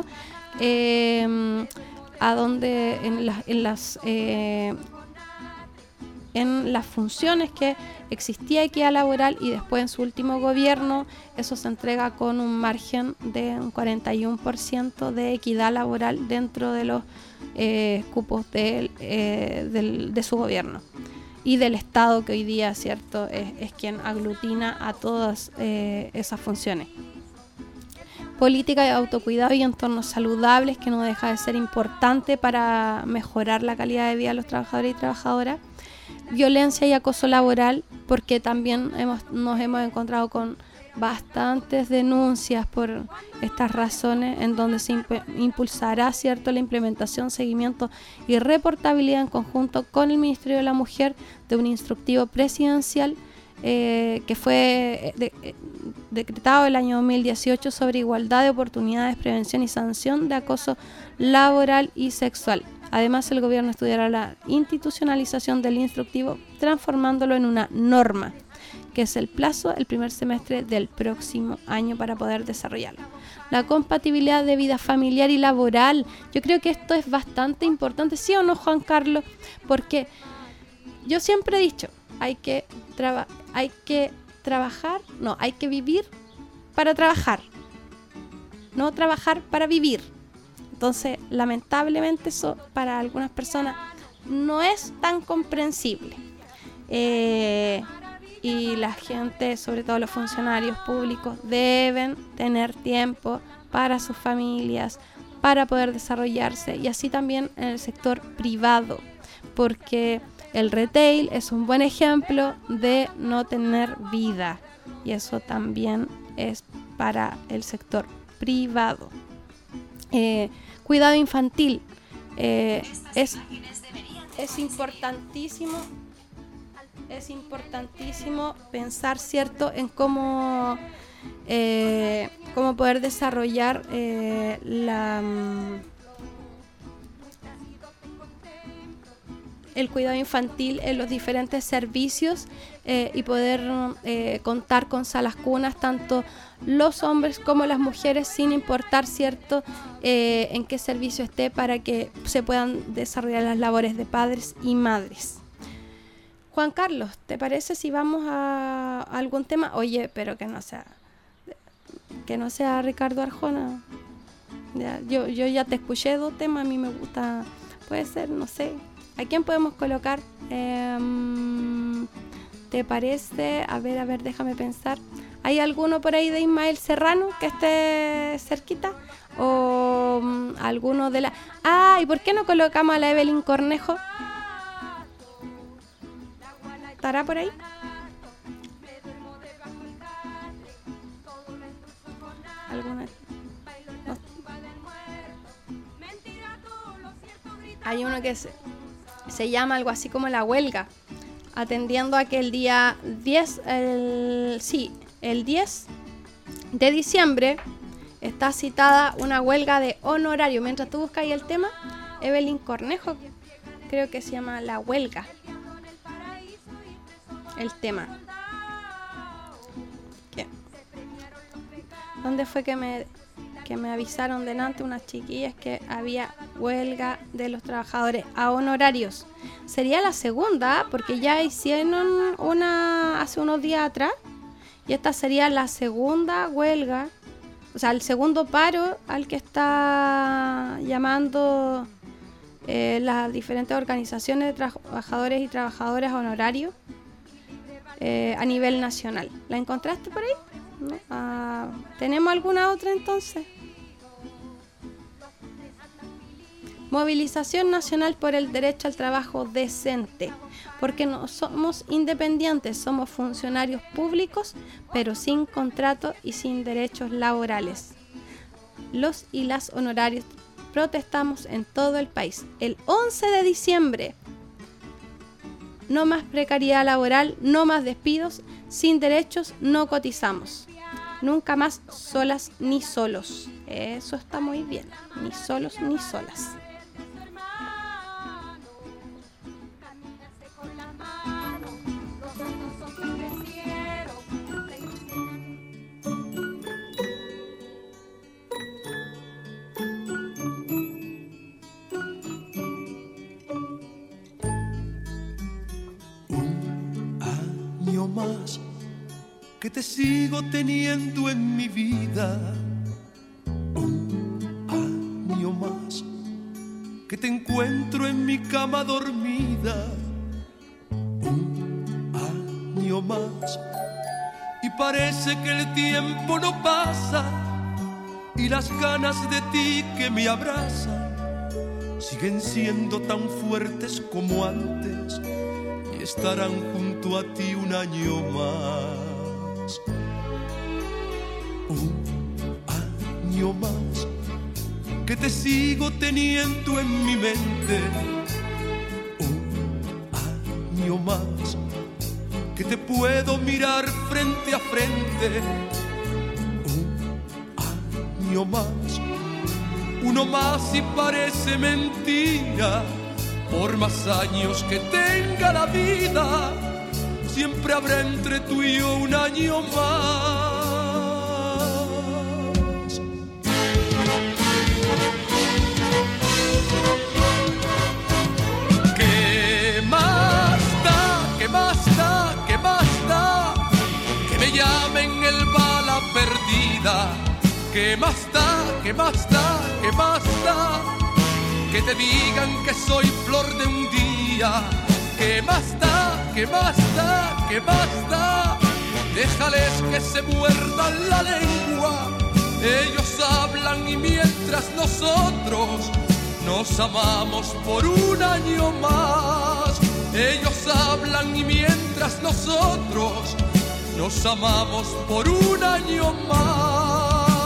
eh, a donde en, la, en las eh, en las funciones que existía equidad laboral, y después en su último gobierno eso se entrega con un margen de un cuarenta y uno por ciento de equidad laboral dentro de los eh, cupos de, eh, del, de su gobierno. y del Estado, que hoy día, cierto, es, es quien aglutina a todas eh, esas funciones. Política de autocuidado y entornos saludables, que no deja de ser importante para mejorar la calidad de vida de los trabajadores y trabajadoras. Violencia y acoso laboral, porque también hemos, nos hemos encontrado con bastantes denuncias por estas razones, en donde se imp- impulsará, cierto, la implementación, seguimiento y reportabilidad en conjunto con el Ministerio de la Mujer de un instructivo presidencial eh, que fue de, eh, decretado el año dos mil dieciocho sobre igualdad de oportunidades, prevención y sanción de acoso laboral y sexual. Además, el gobierno estudiará la institucionalización del instructivo, transformándolo en una norma, que es el plazo, el primer semestre del próximo año para poder desarrollarlo. La compatibilidad de vida familiar y laboral. Yo creo que esto es bastante importante, ¿sí o no, Juan Carlos? Porque yo siempre he dicho, hay que, traba- hay que trabajar, no, hay que vivir para trabajar, no trabajar para vivir. Entonces, lamentablemente eso para algunas personas no es tan comprensible. Eh... Y la gente, sobre todo los funcionarios públicos, deben tener tiempo para sus familias, para poder desarrollarse, y así también en el sector privado, porque el retail es un buen ejemplo de no tener vida, y eso también es para el sector privado. Eh, cuidado infantil eh, es, es importantísimo. Es importantísimo pensar, cierto, en cómo, eh, cómo poder desarrollar eh, la, el cuidado infantil en los diferentes servicios eh, y poder eh, contar con salas cunas, tanto los hombres como las mujeres, sin importar, cierto, eh, en qué servicio esté, para que se puedan desarrollar las labores de padres y madres. Juan Carlos, ¿te parece si vamos a, a algún tema? Oye, pero que no sea que no sea Ricardo Arjona. Ya, yo, yo ya te escuché dos temas, a mí me gusta, puede ser, no sé. ¿A quién podemos colocar? Eh, ¿Te parece? A ver, a ver, déjame pensar. ¿Hay alguno por ahí de Ismael Serrano que esté cerquita? ¿O um, alguno de la... Ah, ¿y por qué no colocamos a la Evelyn Cornejo? ¿Estará por ahí? ¿Alguna? No. Hay uno que se, se llama algo así como La Huelga, atendiendo a que el día diez, el, sí, el diez de diciembre está citada una huelga de honorario. Mientras tú buscas ahí el tema, Evelyn Cornejo, creo que se llama La Huelga. El tema. ¿Qué? ¿Dónde fue que me, que me avisaron delante unas chiquillas que había huelga de los trabajadores a honorarios? Sería la segunda, porque ya hicieron una hace unos días atrás, y esta sería la segunda huelga, o sea, el segundo paro al que está llamando eh, las diferentes organizaciones de trabajadores y trabajadoras a honorarios. Eh, a nivel nacional. ¿La encontraste por ahí? ¿No? Ah, ¿tenemos alguna otra entonces? Movilización nacional por el derecho al trabajo decente, porque no somos independientes, somos funcionarios públicos, pero sin contrato y sin derechos laborales. Los y las honorarios protestamos en todo el país. El once de diciembre. No más precariedad laboral, no más despidos, sin derechos no cotizamos. Nunca más solas ni solos. Eso está muy bien, ni solos ni solas. Más que te sigo teniendo en mi vida, un año más que te encuentro en mi cama dormida, un más. Y parece que el tiempo no pasa y las ganas de ti que me abrazan siguen siendo tan fuertes como antes y estarán junto a ti un año más. Un año más que te sigo teniendo en mi mente. Un año más que te puedo mirar frente a frente. Un año más, uno más y parece mentira. Por más años que tenga la vida, siempre habrá entre tú y yo un año más. ¿Qué más da? ¿Qué más da? ¿Qué más da? Que me llamen el bala perdida. ¿Qué más da? ¿Qué más da? ¿Qué más da? Que te digan que soy flor de un día. ¿Qué más da? ¿Qué más da? ¿Qué más da? Déjales que se muerdan la lengua. Ellos hablan y mientras nosotros nos amamos por un año más. Ellos hablan y mientras nosotros nos amamos por un año más.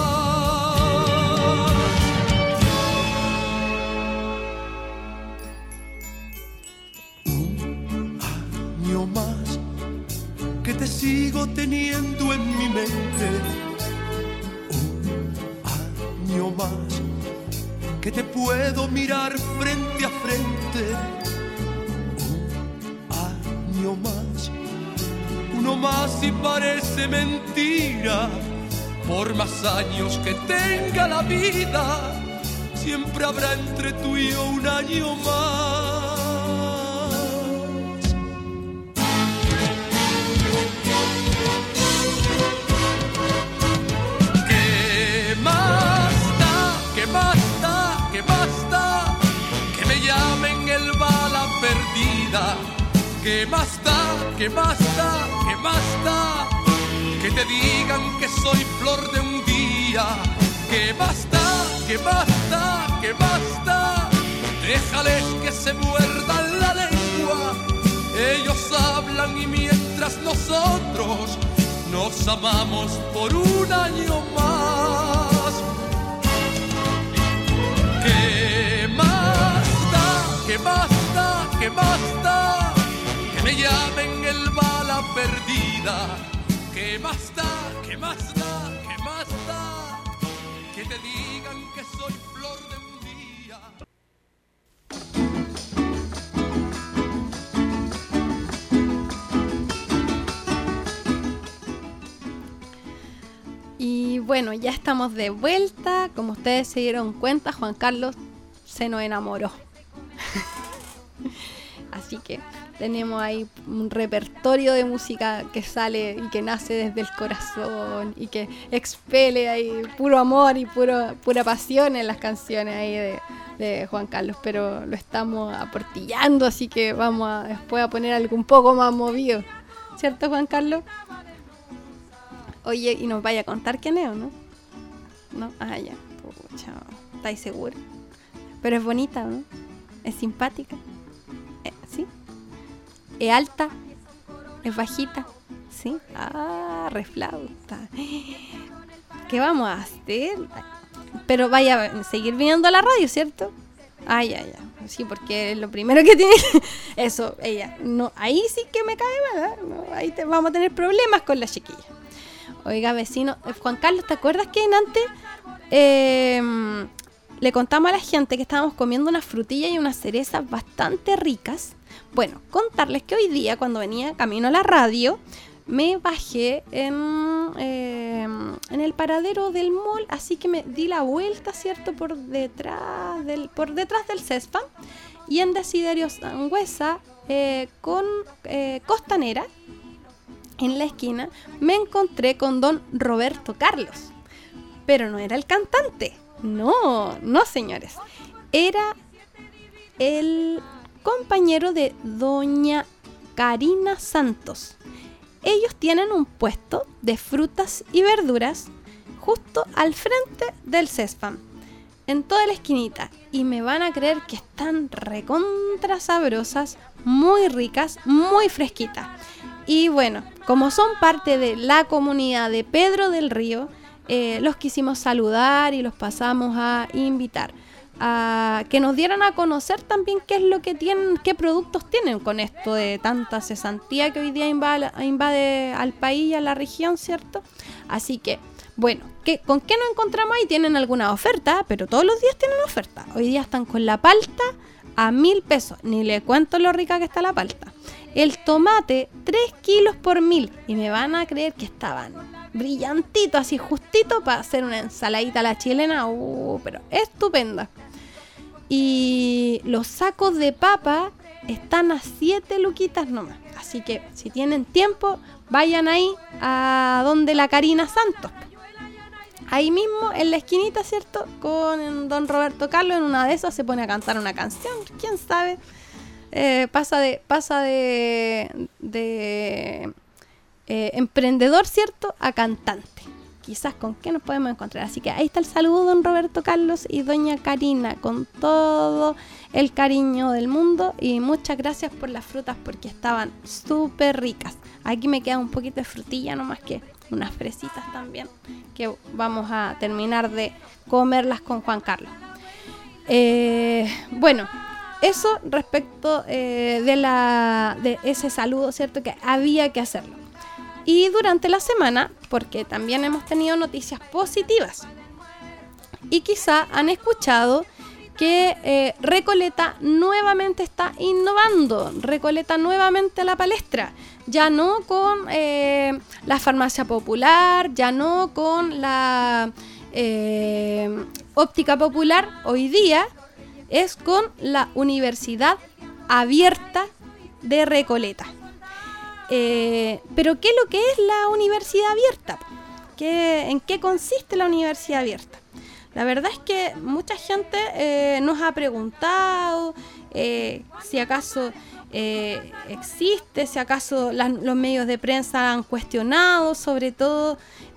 Más que te sigo teniendo en mi mente. Un año más que te puedo mirar frente a frente. Un año más, uno más y parece mentira. Por más años que tenga la vida, siempre habrá entre tú y yo un año más. Que basta, que basta, que me llamen el bala perdida. Que basta, que basta, que basta, que te digan que soy flor de un día. Que basta, que basta, que basta, déjales que se muerdan la lengua. Ellos hablan y mientras nosotros nos amamos por un año más. Que basta, que basta, que basta, que me llamen el bala perdida. Que basta, que basta, que basta, que te digan que soy flor de un día. Y bueno, ya estamos de vuelta. Como ustedes se dieron cuenta, Juan Carlos se nos enamoró. Así que tenemos ahí un repertorio de música que sale y que nace desde el corazón y que expele ahí puro amor y puro, pura pasión en las canciones ahí de, de Juan Carlos. Pero lo estamos aportillando, así que vamos a, después a poner algo un poco más movido. ¿Cierto, Juan Carlos? Oye, y nos vaya a contar quién es, ¿o no? ¿No? Ah, ya. Pucha, ¿estáis seguros? Pero es bonita, ¿no? Es simpática. Eh, ¿Sí? ¿Es alta? ¿Es bajita? ¿Sí? Ah, reflauta. ¿Qué vamos a hacer? Pero vaya a seguir viniendo a la radio, ¿cierto? Ah, ya, ya. Sí, porque es lo primero que tiene. Eso, ella. No, ahí sí que me cae mal, ¿eh? No, ahí te, vamos a tener problemas con la chiquilla. Oiga, vecino, Juan Carlos, ¿te acuerdas que en antes eh, le contamos a la gente que estábamos comiendo unas frutillas y unas cerezas bastante ricas? Bueno, contarles que hoy día, cuando venía camino a la radio, me bajé en, eh, en el paradero del mall, así que me di la vuelta, ¿cierto? Por detrás del, por detrás del Cespa, y en Desiderio Sangüesa, eh, con eh, Costanera, en la esquina, me encontré con don Roberto Carlos. Pero no era el cantante. No, no, señores. Era el compañero de doña Karina Santos. ellos tienen un puesto de frutas y verduras justo al frente del CESFAM, en toda la esquinita, y me van a creer que están recontra sabrosas, muy ricas, muy fresquitas. Y bueno, como son parte de la comunidad de Pedro del Río, eh, los quisimos saludar y los pasamos a invitar a que nos dieran a conocer también qué es lo que tienen, qué productos tienen con esto de tanta cesantía que hoy día invade, invade al país y a la región, ¿cierto? Así que, bueno, ¿qué, ¿con qué nos encontramos ahí? Tienen alguna oferta, pero todos los días tienen oferta. Hoy día están con la palta a mil pesos. Ni le cuento lo rica que está la palta. El tomate, tres kilos por mil. Y me van a creer que estaban brillantitos, así justito para hacer una ensaladita a la chilena. Uh, pero estupenda. Y los sacos de papa están a siete luquitas nomás. Así que si tienen tiempo, vayan ahí a donde la Karina Santos. Ahí mismo, en la esquinita, ¿cierto? Con don Roberto Carlos, en una de esas se pone a cantar una canción. ¿Quién sabe? Eh, pasa de pasa de, de eh, emprendedor, ¿cierto? A cantante. Quizás con qué nos podemos encontrar. Así que ahí está el saludo, don Roberto Carlos y doña Karina, con todo el cariño del mundo. Y muchas gracias por las frutas, porque estaban súper ricas. Aquí me queda un poquito de frutilla, nomás que unas fresitas también, que vamos a terminar de comerlas con Juan Carlos. Eh, bueno, eso respecto eh, de, la, de ese saludo, ¿cierto? Que había que hacerlo. Y durante la semana, porque también hemos tenido noticias positivas. Y quizá han escuchado que eh, Recoleta nuevamente está innovando. Recoleta nuevamente a la palestra. Ya no con eh, la farmacia popular, ya no con la eh, óptica popular. Hoy día es con la Universidad Abierta de Recoleta. Eh, pero ¿qué es lo que es la Universidad Abierta? ¿Qué, ¿En qué consiste la Universidad Abierta? La verdad es que mucha gente eh, nos ha preguntado eh, si acaso eh, existe, si acaso las, los medios de prensa han cuestionado, sobre todo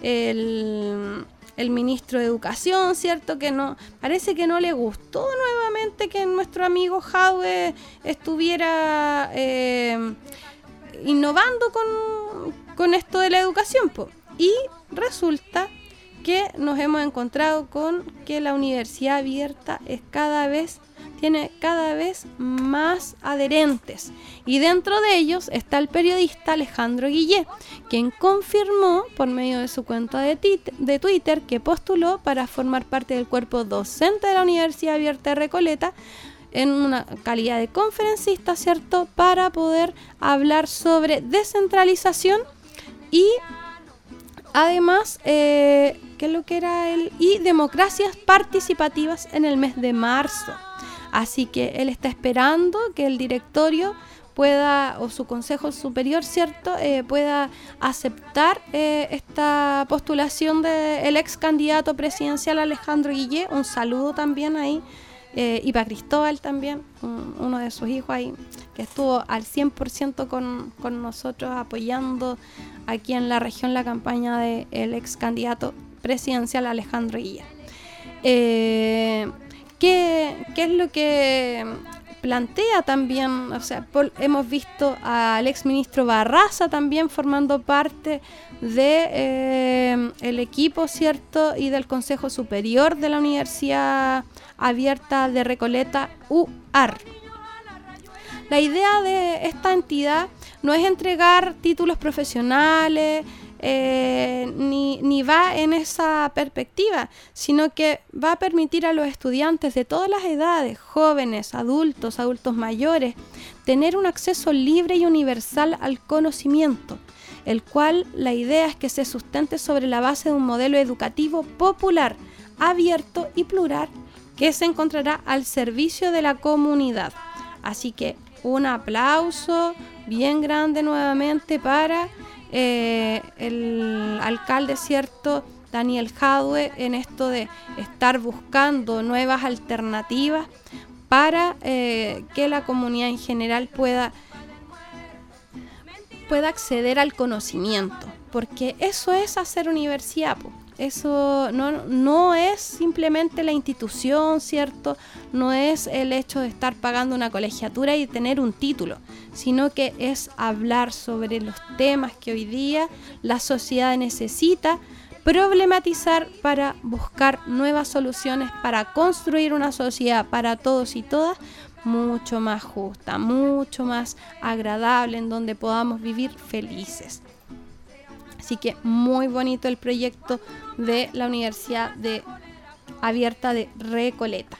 el, el ministro de Educación, ¿cierto? Que no, parece que no le gustó nuevamente que nuestro amigo Jadwe estuviera eh, innovando con, con esto de la educación, po. Y resulta que nos hemos encontrado con que la Universidad Abierta es cada vez, tiene cada vez más adherentes. Y dentro de ellos está el periodista Alejandro Guillé, quien confirmó por medio de su cuenta de, tit- de Twitter que postuló para formar parte del cuerpo docente de la Universidad Abierta de Recoleta en una calidad de conferencista, ¿cierto? Para poder hablar sobre descentralización y además, eh, ¿qué es lo que era el? Y democracias participativas en el mes de marzo. Así que él está esperando que el directorio pueda, o su consejo superior, ¿cierto? Eh, pueda aceptar eh, esta postulación del ex candidato presidencial Alejandro Guillé. Un saludo también ahí. Eh, y para Cristóbal también, un, uno de sus hijos ahí, que estuvo al cien por ciento con, con nosotros apoyando aquí en la región la campaña del ex candidato presidencial Alejandro Guillén. Eh, ¿qué, ¿Qué es lo que plantea también? O sea, por, hemos visto al ex ministro Barraza también formando parte de eh, el equipo, ¿cierto? Y del Consejo Superior de la Universidad Abierta de Recoleta, U A R. La idea de esta entidad no es entregar títulos profesionales, eh, ni, ni va en esa perspectiva, sino que va a permitir a los estudiantes de todas las edades, jóvenes, adultos, adultos mayores, tener un acceso libre y universal al conocimiento, el cual la idea es que se sustente sobre la base de un modelo educativo popular, abierto y plural, que se encontrará al servicio de la comunidad. Así que un aplauso bien grande nuevamente para eh, el alcalde, ¿cierto?, Daniel Jadwe, en esto de estar buscando nuevas alternativas para eh, que la comunidad en general pueda pueda acceder al conocimiento, porque eso es hacer universidad, po. Eso no, no es simplemente la institución, ¿cierto? No es el hecho de estar pagando una colegiatura y tener un título, sino que es hablar sobre los temas que hoy día la sociedad necesita, problematizar para buscar nuevas soluciones, para construir una sociedad para todos y todas mucho más justa, mucho más agradable, en donde podamos vivir felices. Así que muy bonito el proyecto de la Universidad de, Abierta de Recoleta.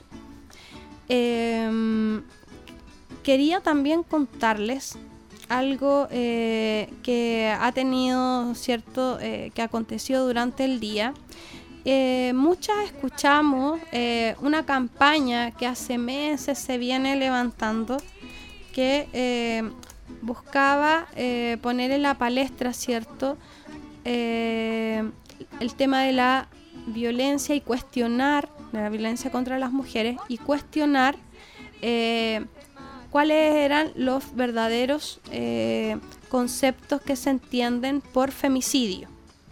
Eh, quería también contarles algo eh, que ha tenido, cierto, eh, que aconteció durante el día. Eh, muchas escuchamos eh, una campaña que hace meses se viene levantando, que eh, buscaba eh, poner en la palestra, ¿cierto?, Eh, el tema de la violencia y cuestionar, de la violencia contra las mujeres, y cuestionar eh, cuáles eran los verdaderos eh, conceptos que se entienden por femicidio.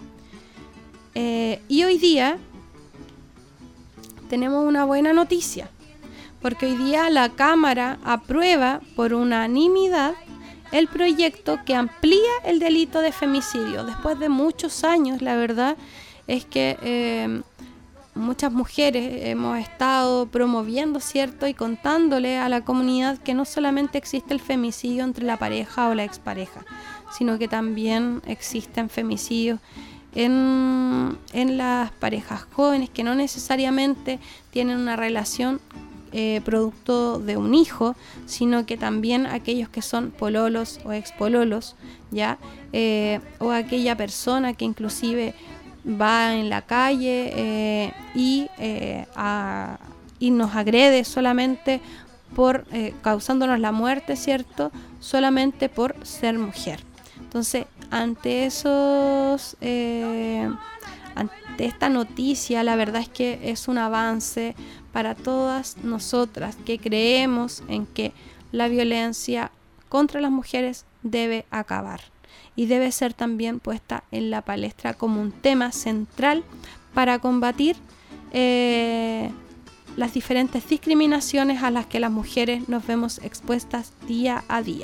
Eh, y hoy día tenemos una buena noticia, porque hoy día la Cámara aprueba por unanimidad el proyecto que amplía el delito de femicidio. Después de muchos años, la verdad es que eh, muchas mujeres hemos estado promoviendo, ¿cierto?, y contándole a la comunidad que no solamente existe el femicidio entre la pareja o la expareja, sino que también existen femicidios en, en las parejas jóvenes que no necesariamente tienen una relación Eh, producto de un hijo, sino que también aquellos que son pololos o expololos, ya eh, o aquella persona que inclusive va en la calle eh, y, eh, a, y nos agrede solamente por eh, causándonos la muerte, ¿cierto?, solamente por ser mujer. Entonces, ante esos eh, ante esta noticia, la verdad es que es un avance para todas nosotras que creemos en que la violencia contra las mujeres debe acabar y debe ser también puesta en la palestra como un tema central para combatir eh, las diferentes discriminaciones a las que las mujeres nos vemos expuestas día a día.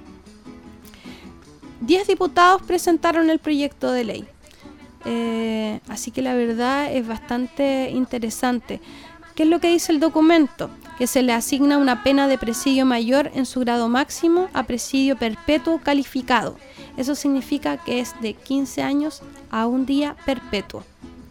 Diez diputados presentaron el proyecto de ley, eh, así que la verdad es bastante interesante. ¿Qué es lo que dice el documento? Que se le asigna una pena de presidio mayor en su grado máximo a presidio perpetuo calificado. Eso significa que es de quince años a un día perpetuo.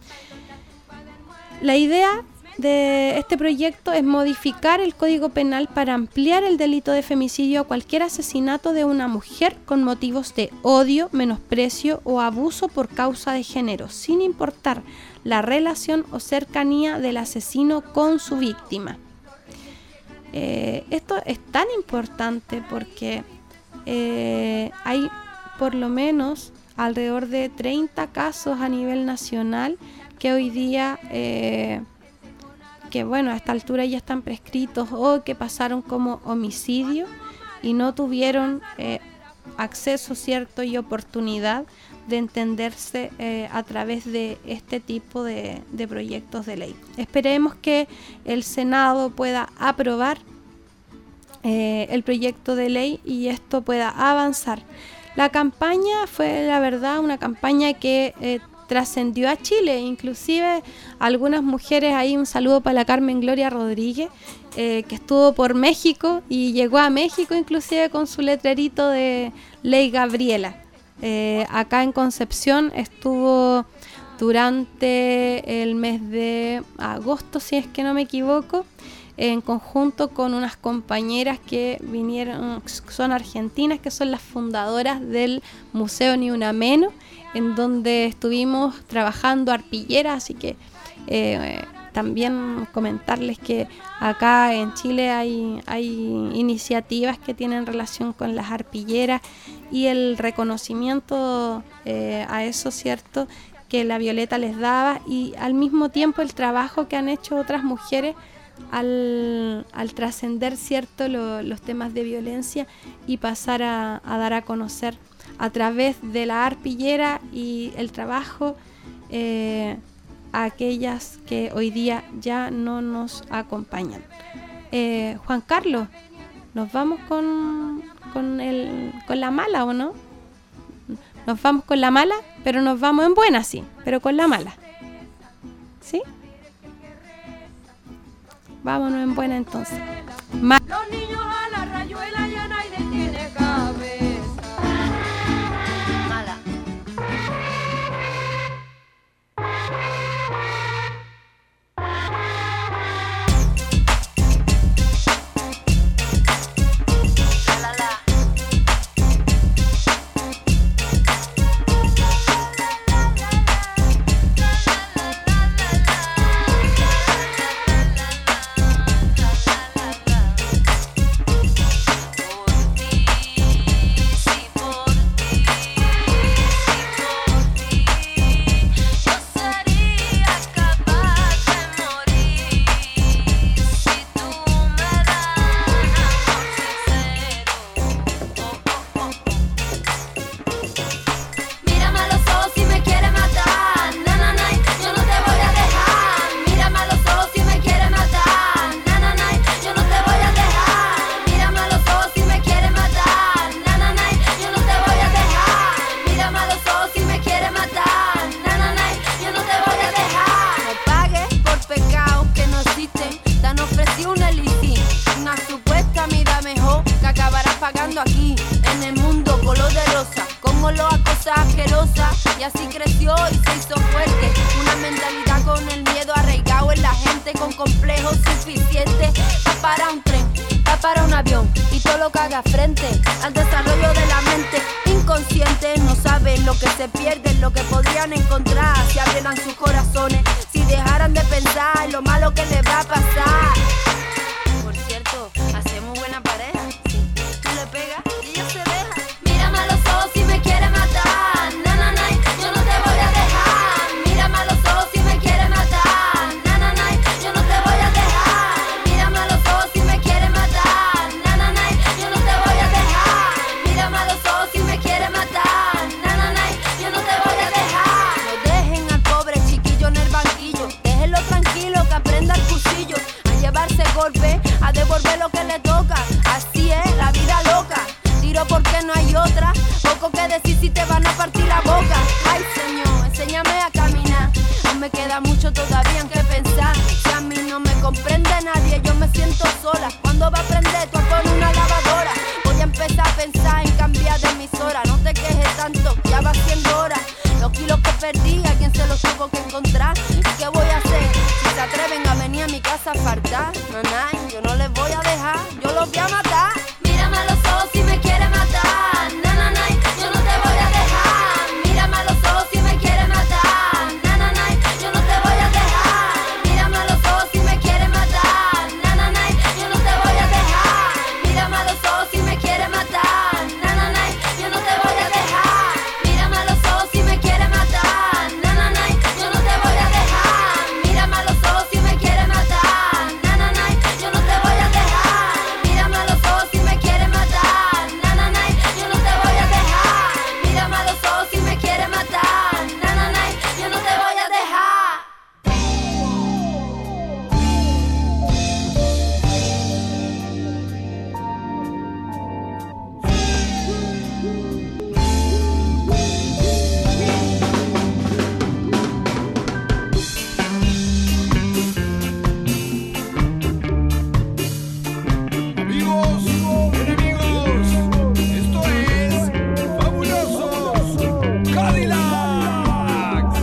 La idea de este proyecto es modificar el Código Penal para ampliar el delito de femicidio a cualquier asesinato de una mujer con motivos de odio, menosprecio o abuso por causa de género, sin importar la relación o cercanía del asesino con su víctima. Eh, esto es tan importante porque eh, hay por lo menos alrededor de treinta casos a nivel nacional que hoy día, eh, que bueno, a esta altura ya están prescritos o que pasaron como homicidio y no tuvieron eh, acceso, ¿cierto?, y oportunidad de entenderse eh, a través de este tipo de, de proyectos de ley. Esperemos que el Senado pueda aprobar eh, el proyecto de ley y esto pueda avanzar. La campaña fue, la verdad, una campaña que eh, trascendió a Chile, inclusive algunas mujeres, ahí un saludo para la Carmen Gloria Rodríguez, eh, que estuvo por México y llegó a México inclusive con su letrerito de Ley Gabriela. Eh, acá en Concepción estuvo durante el mes de agosto, si es que no me equivoco, en conjunto con unas compañeras que vinieron, son argentinas, que son las fundadoras del Museo Ni Una Menos, en donde estuvimos trabajando arpilleras, así que eh, también comentarles que acá en Chile hay, hay iniciativas que tienen relación con las arpilleras y el reconocimiento eh, a eso, ¿cierto?, que la Violeta les daba, y al mismo tiempo el trabajo que han hecho otras mujeres al, al trascender, ¿cierto?, lo, los temas de violencia y pasar a, a dar a conocer a través de la arpillera y el trabajo eh, a aquellas que hoy día ya no nos acompañan. Eh, Juan Carlos, ¿nos vamos con, con, el, con la mala o no? Nos vamos con la mala, pero nos vamos en buena, sí, pero con la mala. ¿Sí? Vámonos en buena entonces. Ma- Los niños a la rayuela ya nadie tiene cabeza. Mala. La, la, la. Aquí en el mundo color de rosa, como lo acosa asquerosa, y así creció y se hizo fuerte. Una mentalidad con el miedo arraigado en la gente, con complejos suficientes. Va para un tren, va para un avión, y todo lo que haga frente al desarrollo de la mente. Inconscientes no saben lo que se pierden, lo que podrían encontrar si abrieran sus corazones, si dejaran de pensar en lo malo que les va a pasar. Por cierto, hacemos buena pareja. Pega y ella se deja. Mírame a los ojos si me quiere matar. Na, na, na, yo no te voy a dejar. Mírame a los ojos si me quiere matar. Na, na, na, yo no te voy a dejar. Mírame a los ojos si me quiere matar. Na, na, na, yo no te voy a dejar. Mírame a los ojos si me quiere matar. Na, na, na, yo no te voy a dejar. No dejen al pobre chiquillo en el banquillo. Déjenlo tranquilo que aprenda el cursillo. A llevarse golpe, a devolver lo que le toca. Así es la vida loca. Tiro porque no hay otra. Poco que decir si te van a partir la boca. Ay, Señor, enséñame a caminar. Aún me queda mucho todavía en que pensar. Si a mí no me comprende nadie, yo me siento sola. ¿Cuándo va a aprender tú a poner una lavadora? Voy a empezar a pensar en cambiar de emisora. No te quejes tanto, ya va siendo hora. Los kilos que perdí, ¿a quién se los tuvo que encontrar? ¿Y qué voy a hacer? Si se atreven a venir a mi casa a faltar, naná, yo no les voy a dejar, yo los voy a matar. Mírame a los ojos si me quiere matar, na, na, na, yo no te voy a dejar. Mírame a los ojos si me quiere matar, na, na, na, yo no te voy a dejar. Mírame a los ojos si me quiere matar, na, na, na, yo no te voy a dejar. Mírame a los ojos si me quiere matar, na, na, na, yo no te voy a dejar. Mírame a los ojos si me quiere matar, na, na, na, yo no te voy a dejar. Mírame a los ojos si me quiere matar, na, na, na, yo no te voy a dejar. Mírame a los ojos si me quiere matar, na, na, na, yo no te voy a dejar. Mírame a los ojos si me quiere matar, na, na, na, yo no te voy a dejar. Amigos, enemigos, esto es Fabulosos Cadillacs.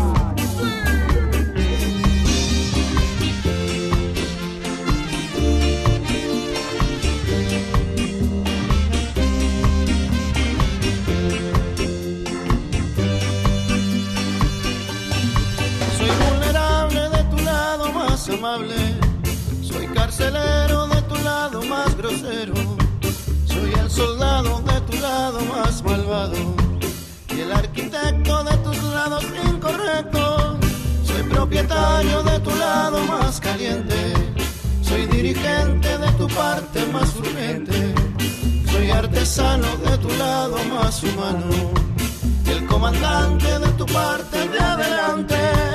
Soy vulnerable de tu lado más amable. Soy carcelero de tu lado más grosero. Soy el soldado de tu lado más malvado y el arquitecto de tus lados incorrectos. Soy propietario de tu lado más caliente. Soy dirigente de tu parte más urgente. Soy Soy artesano de tu lado más humano, el comandante de tu parte de adelante.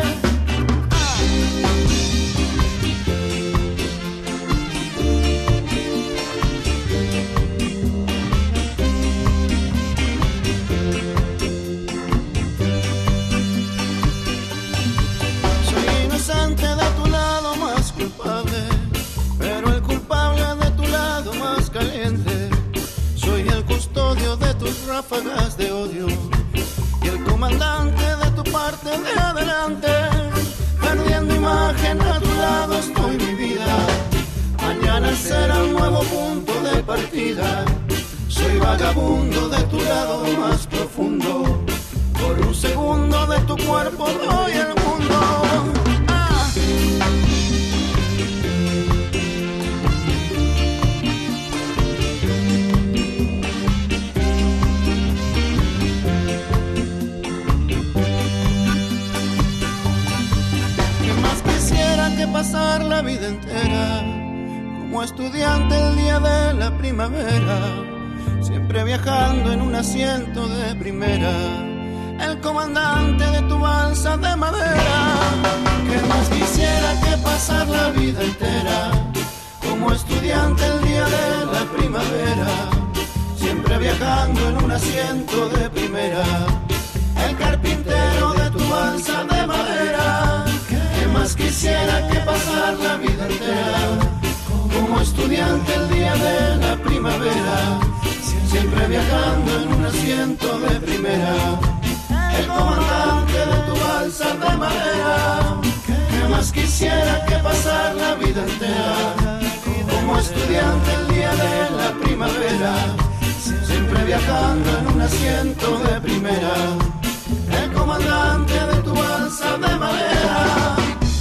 Soy inocente de tu lado más culpable, pero el culpable de tu lado más caliente. Soy el custodio de tus ráfagas de odio y el comandante de tu parte de adelante. Perdiendo imagen a tu lado estoy mi vida, mañana será un nuevo punto de partida. Soy vagabundo de tu lado más profundo, por un segundo de tu cuerpo doy el mundo. Ah. Que pasar la vida entera como estudiante el día de la primavera, siempre viajando en un asiento de primera, el comandante de tu balsa de madera. Que más quisiera que pasar la vida entera como estudiante el día de la primavera, siempre viajando en un asiento de primera, el carpintero de tu balsa de madera. Más quisiera que pasar la vida entera como estudiante el día de la primavera, siempre viajando en un asiento de primera, el comandante de tu balsa de madera. Que más quisiera que pasar la vida entera como estudiante el día de la primavera, siempre viajando en un asiento de primera, el comandante de tu balsa de madera.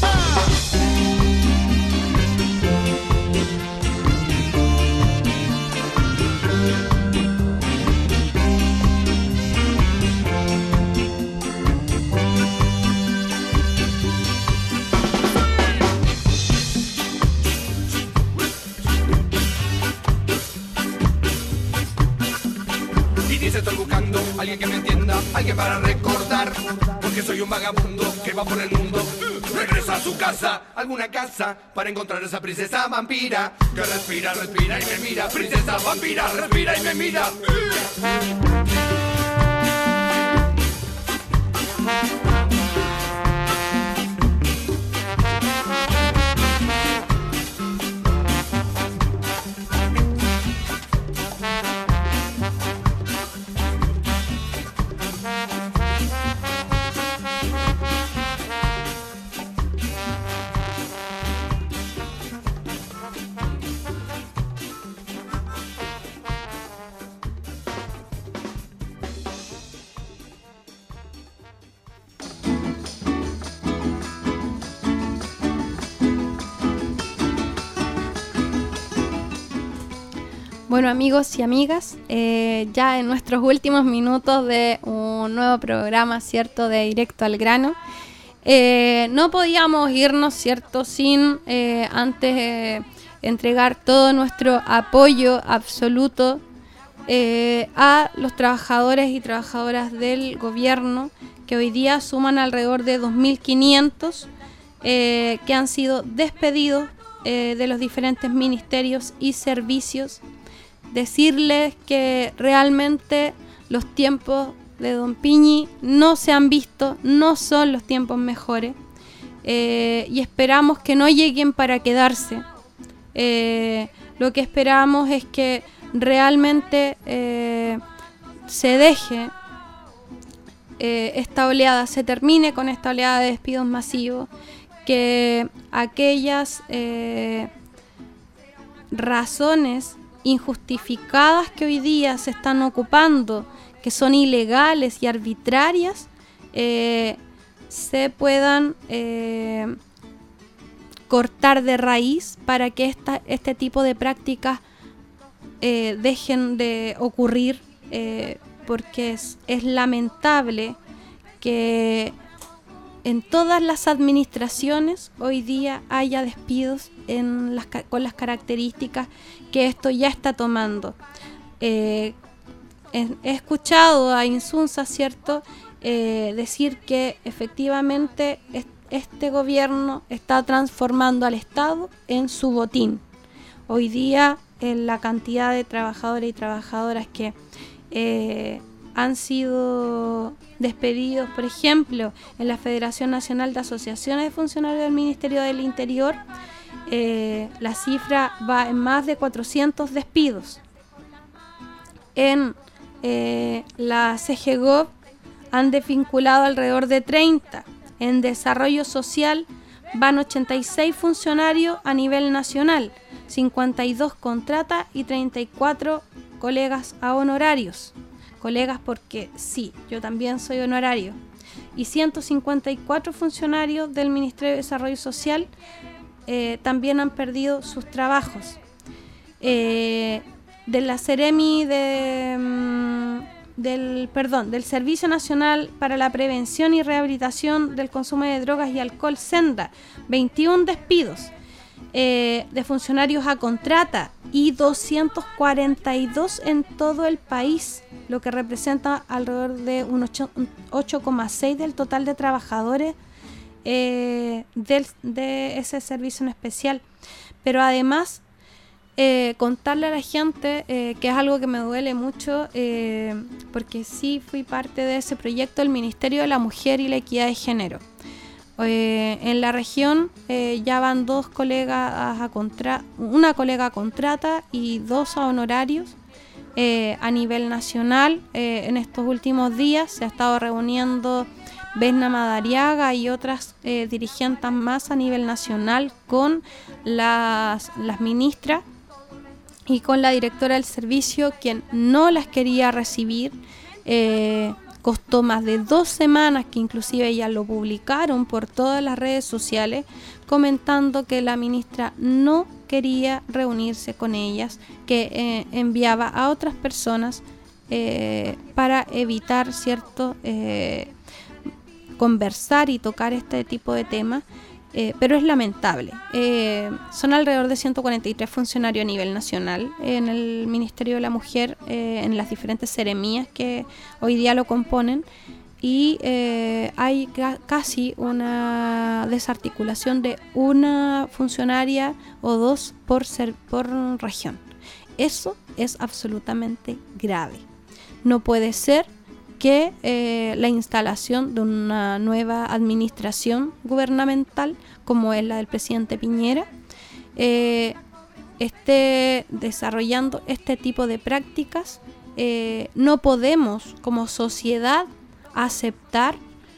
Estoy buscando alguien que me entienda, alguien para recordar, porque soy un vagabundo que va por el mundo. Regresa a su casa, alguna casa, para encontrar esa princesa vampira que respira, respira y me mira. Princesa vampira, respira y me mira. Bueno, amigos y amigas, eh, ya en nuestros últimos minutos de un nuevo programa, ¿cierto?, de Directo al Grano, eh, no podíamos irnos, ¿cierto?, sin eh, antes eh, entregar todo nuestro apoyo absoluto eh, a los trabajadores y trabajadoras del gobierno, que hoy día suman alrededor de dos mil quinientos, eh, que han sido despedidos eh, de los diferentes ministerios y servicios. Decirles que realmente los tiempos de Don Piñi no se han visto, no son los tiempos mejores, eh, y esperamos que no lleguen para quedarse. Eh, lo que esperamos es que realmente eh, se deje eh, esta oleada, se termine con esta oleada de despidos masivos, que aquellas eh, razones injustificadas que hoy día se están ocupando, que son ilegales y arbitrarias, eh, se puedan eh, cortar de raíz para que esta, este tipo de prácticas eh, dejen de ocurrir, eh, porque es, es lamentable que en todas las administraciones hoy día haya despidos en las, con las características que esto ya está tomando. Eh, he, he escuchado a Insunza, ¿cierto?, eh, decir que efectivamente est- este gobierno está transformando al Estado en su botín. Hoy día, en la cantidad de trabajadores y trabajadoras que eh, han sido despedidos, por ejemplo, en la Federación Nacional de Asociaciones de Funcionarios del Ministerio del Interior, eh, la cifra va en más de cuatrocientos despidos. En eh, la C G G O V han desvinculado alrededor de treinta. En Desarrollo Social van ochenta y seis funcionarios a nivel nacional, cincuenta y dos contratas y treinta y cuatro colegas a honorarios. Colegas porque sí, yo también soy honorario. Y ciento cincuenta y cuatro funcionarios del Ministerio de Desarrollo Social eh, también han perdido sus trabajos. Eh, de la Seremi de, mm, del, perdón, del Servicio Nacional para la Prevención y Rehabilitación del Consumo de Drogas y Alcohol, SENDA, veintiún despidos. Eh, de funcionarios a contrata y doscientos cuarenta y dos en todo el país, lo que representa alrededor de un ocho coma seis del total de trabajadores eh, del, de ese servicio en especial. Pero además, eh, contarle a la gente, eh, que es algo que me duele mucho, eh, porque sí fui parte de ese proyecto del Ministerio de la Mujer y la Equidad de Género. Eh, en la región eh, ya van dos colegas a contra, una colega a contrata y dos a honorarios. Eh, a nivel nacional, eh, en estos últimos días se ha estado reuniendo Vesna Madariaga y otras eh, dirigentes más a nivel nacional con las, las ministras y con la directora del servicio, quien no las quería recibir. Eh, Costó más de dos semanas, que inclusive ya lo publicaron por todas las redes sociales, comentando que la ministra no quería reunirse con ellas, que eh, enviaba a otras personas eh, para evitar, cierto, eh, conversar y tocar este tipo de temas. Eh, pero es lamentable. Eh, son alrededor de ciento cuarenta y tres funcionarios a nivel nacional en el Ministerio de la Mujer, eh, en las diferentes seremías que hoy día lo componen, y eh, hay ca- casi una desarticulación de una funcionaria o dos por, ser, por región. Eso es absolutamente grave. No puede ser que eh, la instalación de una nueva administración gubernamental, como es la del presidente Piñera, eh, esté desarrollando este tipo de prácticas. Eh, no podemos, como sociedad, aceptar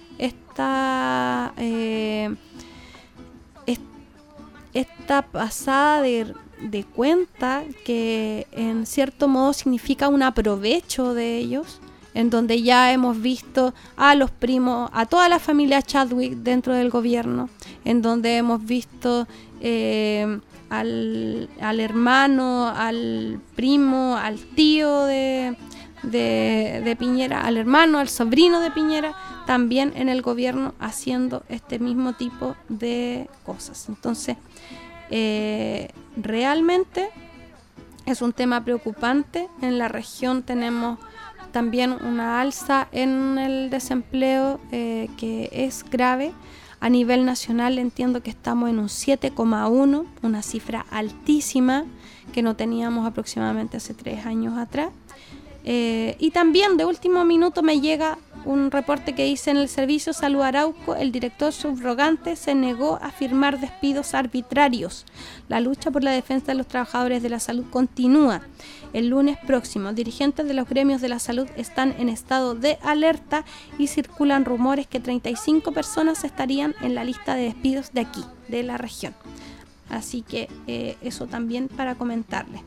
esta, eh, est- esta pasada de, de cuenta que en cierto modo significa un aprovecho de ellos, en donde ya hemos visto a los primos, a toda la familia Chadwick dentro del gobierno, en donde hemos visto eh, al, al hermano, al primo, al tío de, de, de Piñera, al hermano, al sobrino de Piñera, también en el gobierno haciendo este mismo tipo de cosas. Entonces, eh, realmente es un tema preocupante. En la región tenemos también una alza en el desempleo eh, que es grave. A nivel nacional entiendo que estamos en un siete coma uno, una cifra altísima que no teníamos aproximadamente hace tres años atrás. Eh, y también de último minuto me llega un reporte que dice: en el Servicio Salud Arauco, el director subrogante se negó a firmar despidos arbitrarios. La lucha por la defensa de los trabajadores de la salud continúa. El lunes próximo, dirigentes de los gremios de la salud están en estado de alerta y circulan rumores que treinta y cinco personas estarían en la lista de despidos de aquí, de la región. Así que eh, eso también para comentarles.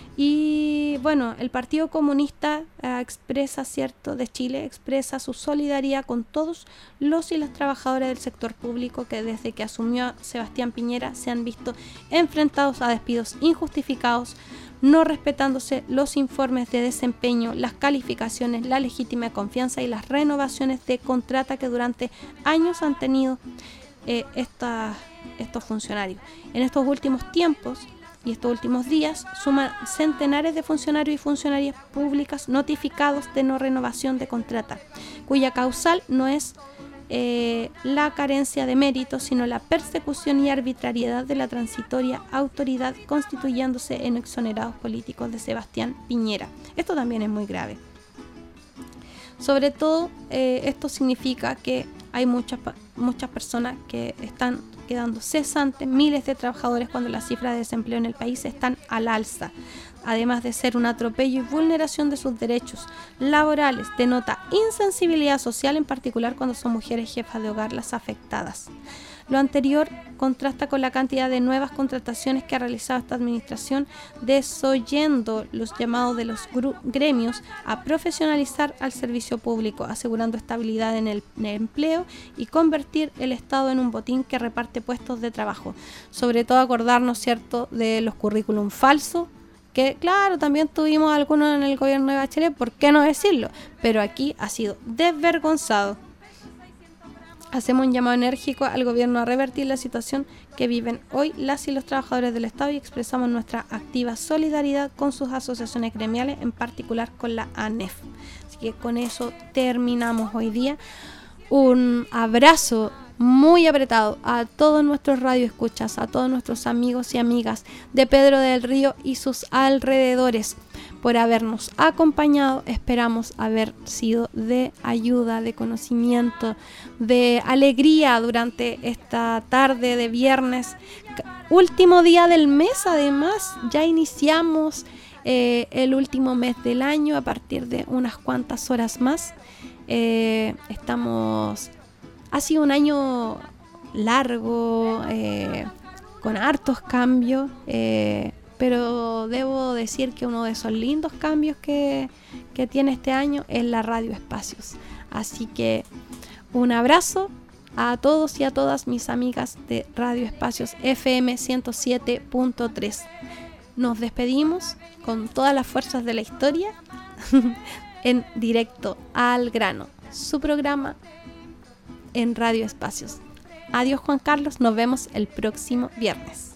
Y bueno, el Partido Comunista eh, expresa, cierto, de Chile, expresa su solidaridad con todos los y las trabajadoras del sector público que desde que asumió Sebastián Piñera se han visto enfrentados a despidos injustificados, no respetándose los informes de desempeño, las calificaciones, la legítima confianza y las renovaciones de contrata que durante años han tenido eh, esta, estos funcionarios. En estos últimos tiempos y estos últimos días suman centenares de funcionarios y funcionarias públicas notificados de no renovación de contrata, cuya causal no es eh, la carencia de mérito, sino la persecución y arbitrariedad de la transitoria autoridad, constituyéndose en exonerados políticos de Sebastián Piñera. Esto también es muy grave. Sobre todo, eh, esto significa que hay muchas, muchas personas que están quedando cesantes, miles de trabajadores, cuando las cifras de desempleo en el país están al alza. Además de ser un atropello y vulneración de sus derechos laborales, denota insensibilidad social, en particular cuando son mujeres jefas de hogar las afectadas. Lo anterior contrasta con la cantidad de nuevas contrataciones que ha realizado esta administración, desoyendo los llamados de los gremios a profesionalizar al servicio público, asegurando estabilidad en el, en el empleo y convertir el Estado en un botín que reparte puestos de trabajo. Sobre todo acordarnos, ¿cierto?, de los currículum falsos, que claro, también tuvimos algunos en el gobierno de Bachelet, ¿por qué no decirlo? Pero aquí ha sido desvergonzado. Hacemos un llamado enérgico al gobierno a revertir la situación que viven hoy las y los trabajadores del Estado y expresamos nuestra activa solidaridad con sus asociaciones gremiales, en particular con la A N E F. Así que con eso terminamos hoy día. Un abrazo muy apretado a todos nuestros radioescuchas, a todos nuestros amigos y amigas de Pedro del Río y sus alrededores, por habernos acompañado. Esperamos haber sido de ayuda, de conocimiento, de alegría durante esta tarde de viernes, último día del mes. Además, ya iniciamos eh, el último mes del año a partir de unas cuantas horas más. Eh, estamos... Ha sido un año largo, eh, con hartos cambios, eh, pero debo decir que uno de esos lindos cambios que, que tiene este año es la Radio Espacios. Así que un abrazo a todos y a todas mis amigas de Radio Espacios F M ciento siete punto tres. Nos despedimos con todas las fuerzas de la historia en Directo al Grano, su programa en Radio Espacios. Adiós, Juan Carlos, nos vemos el próximo viernes.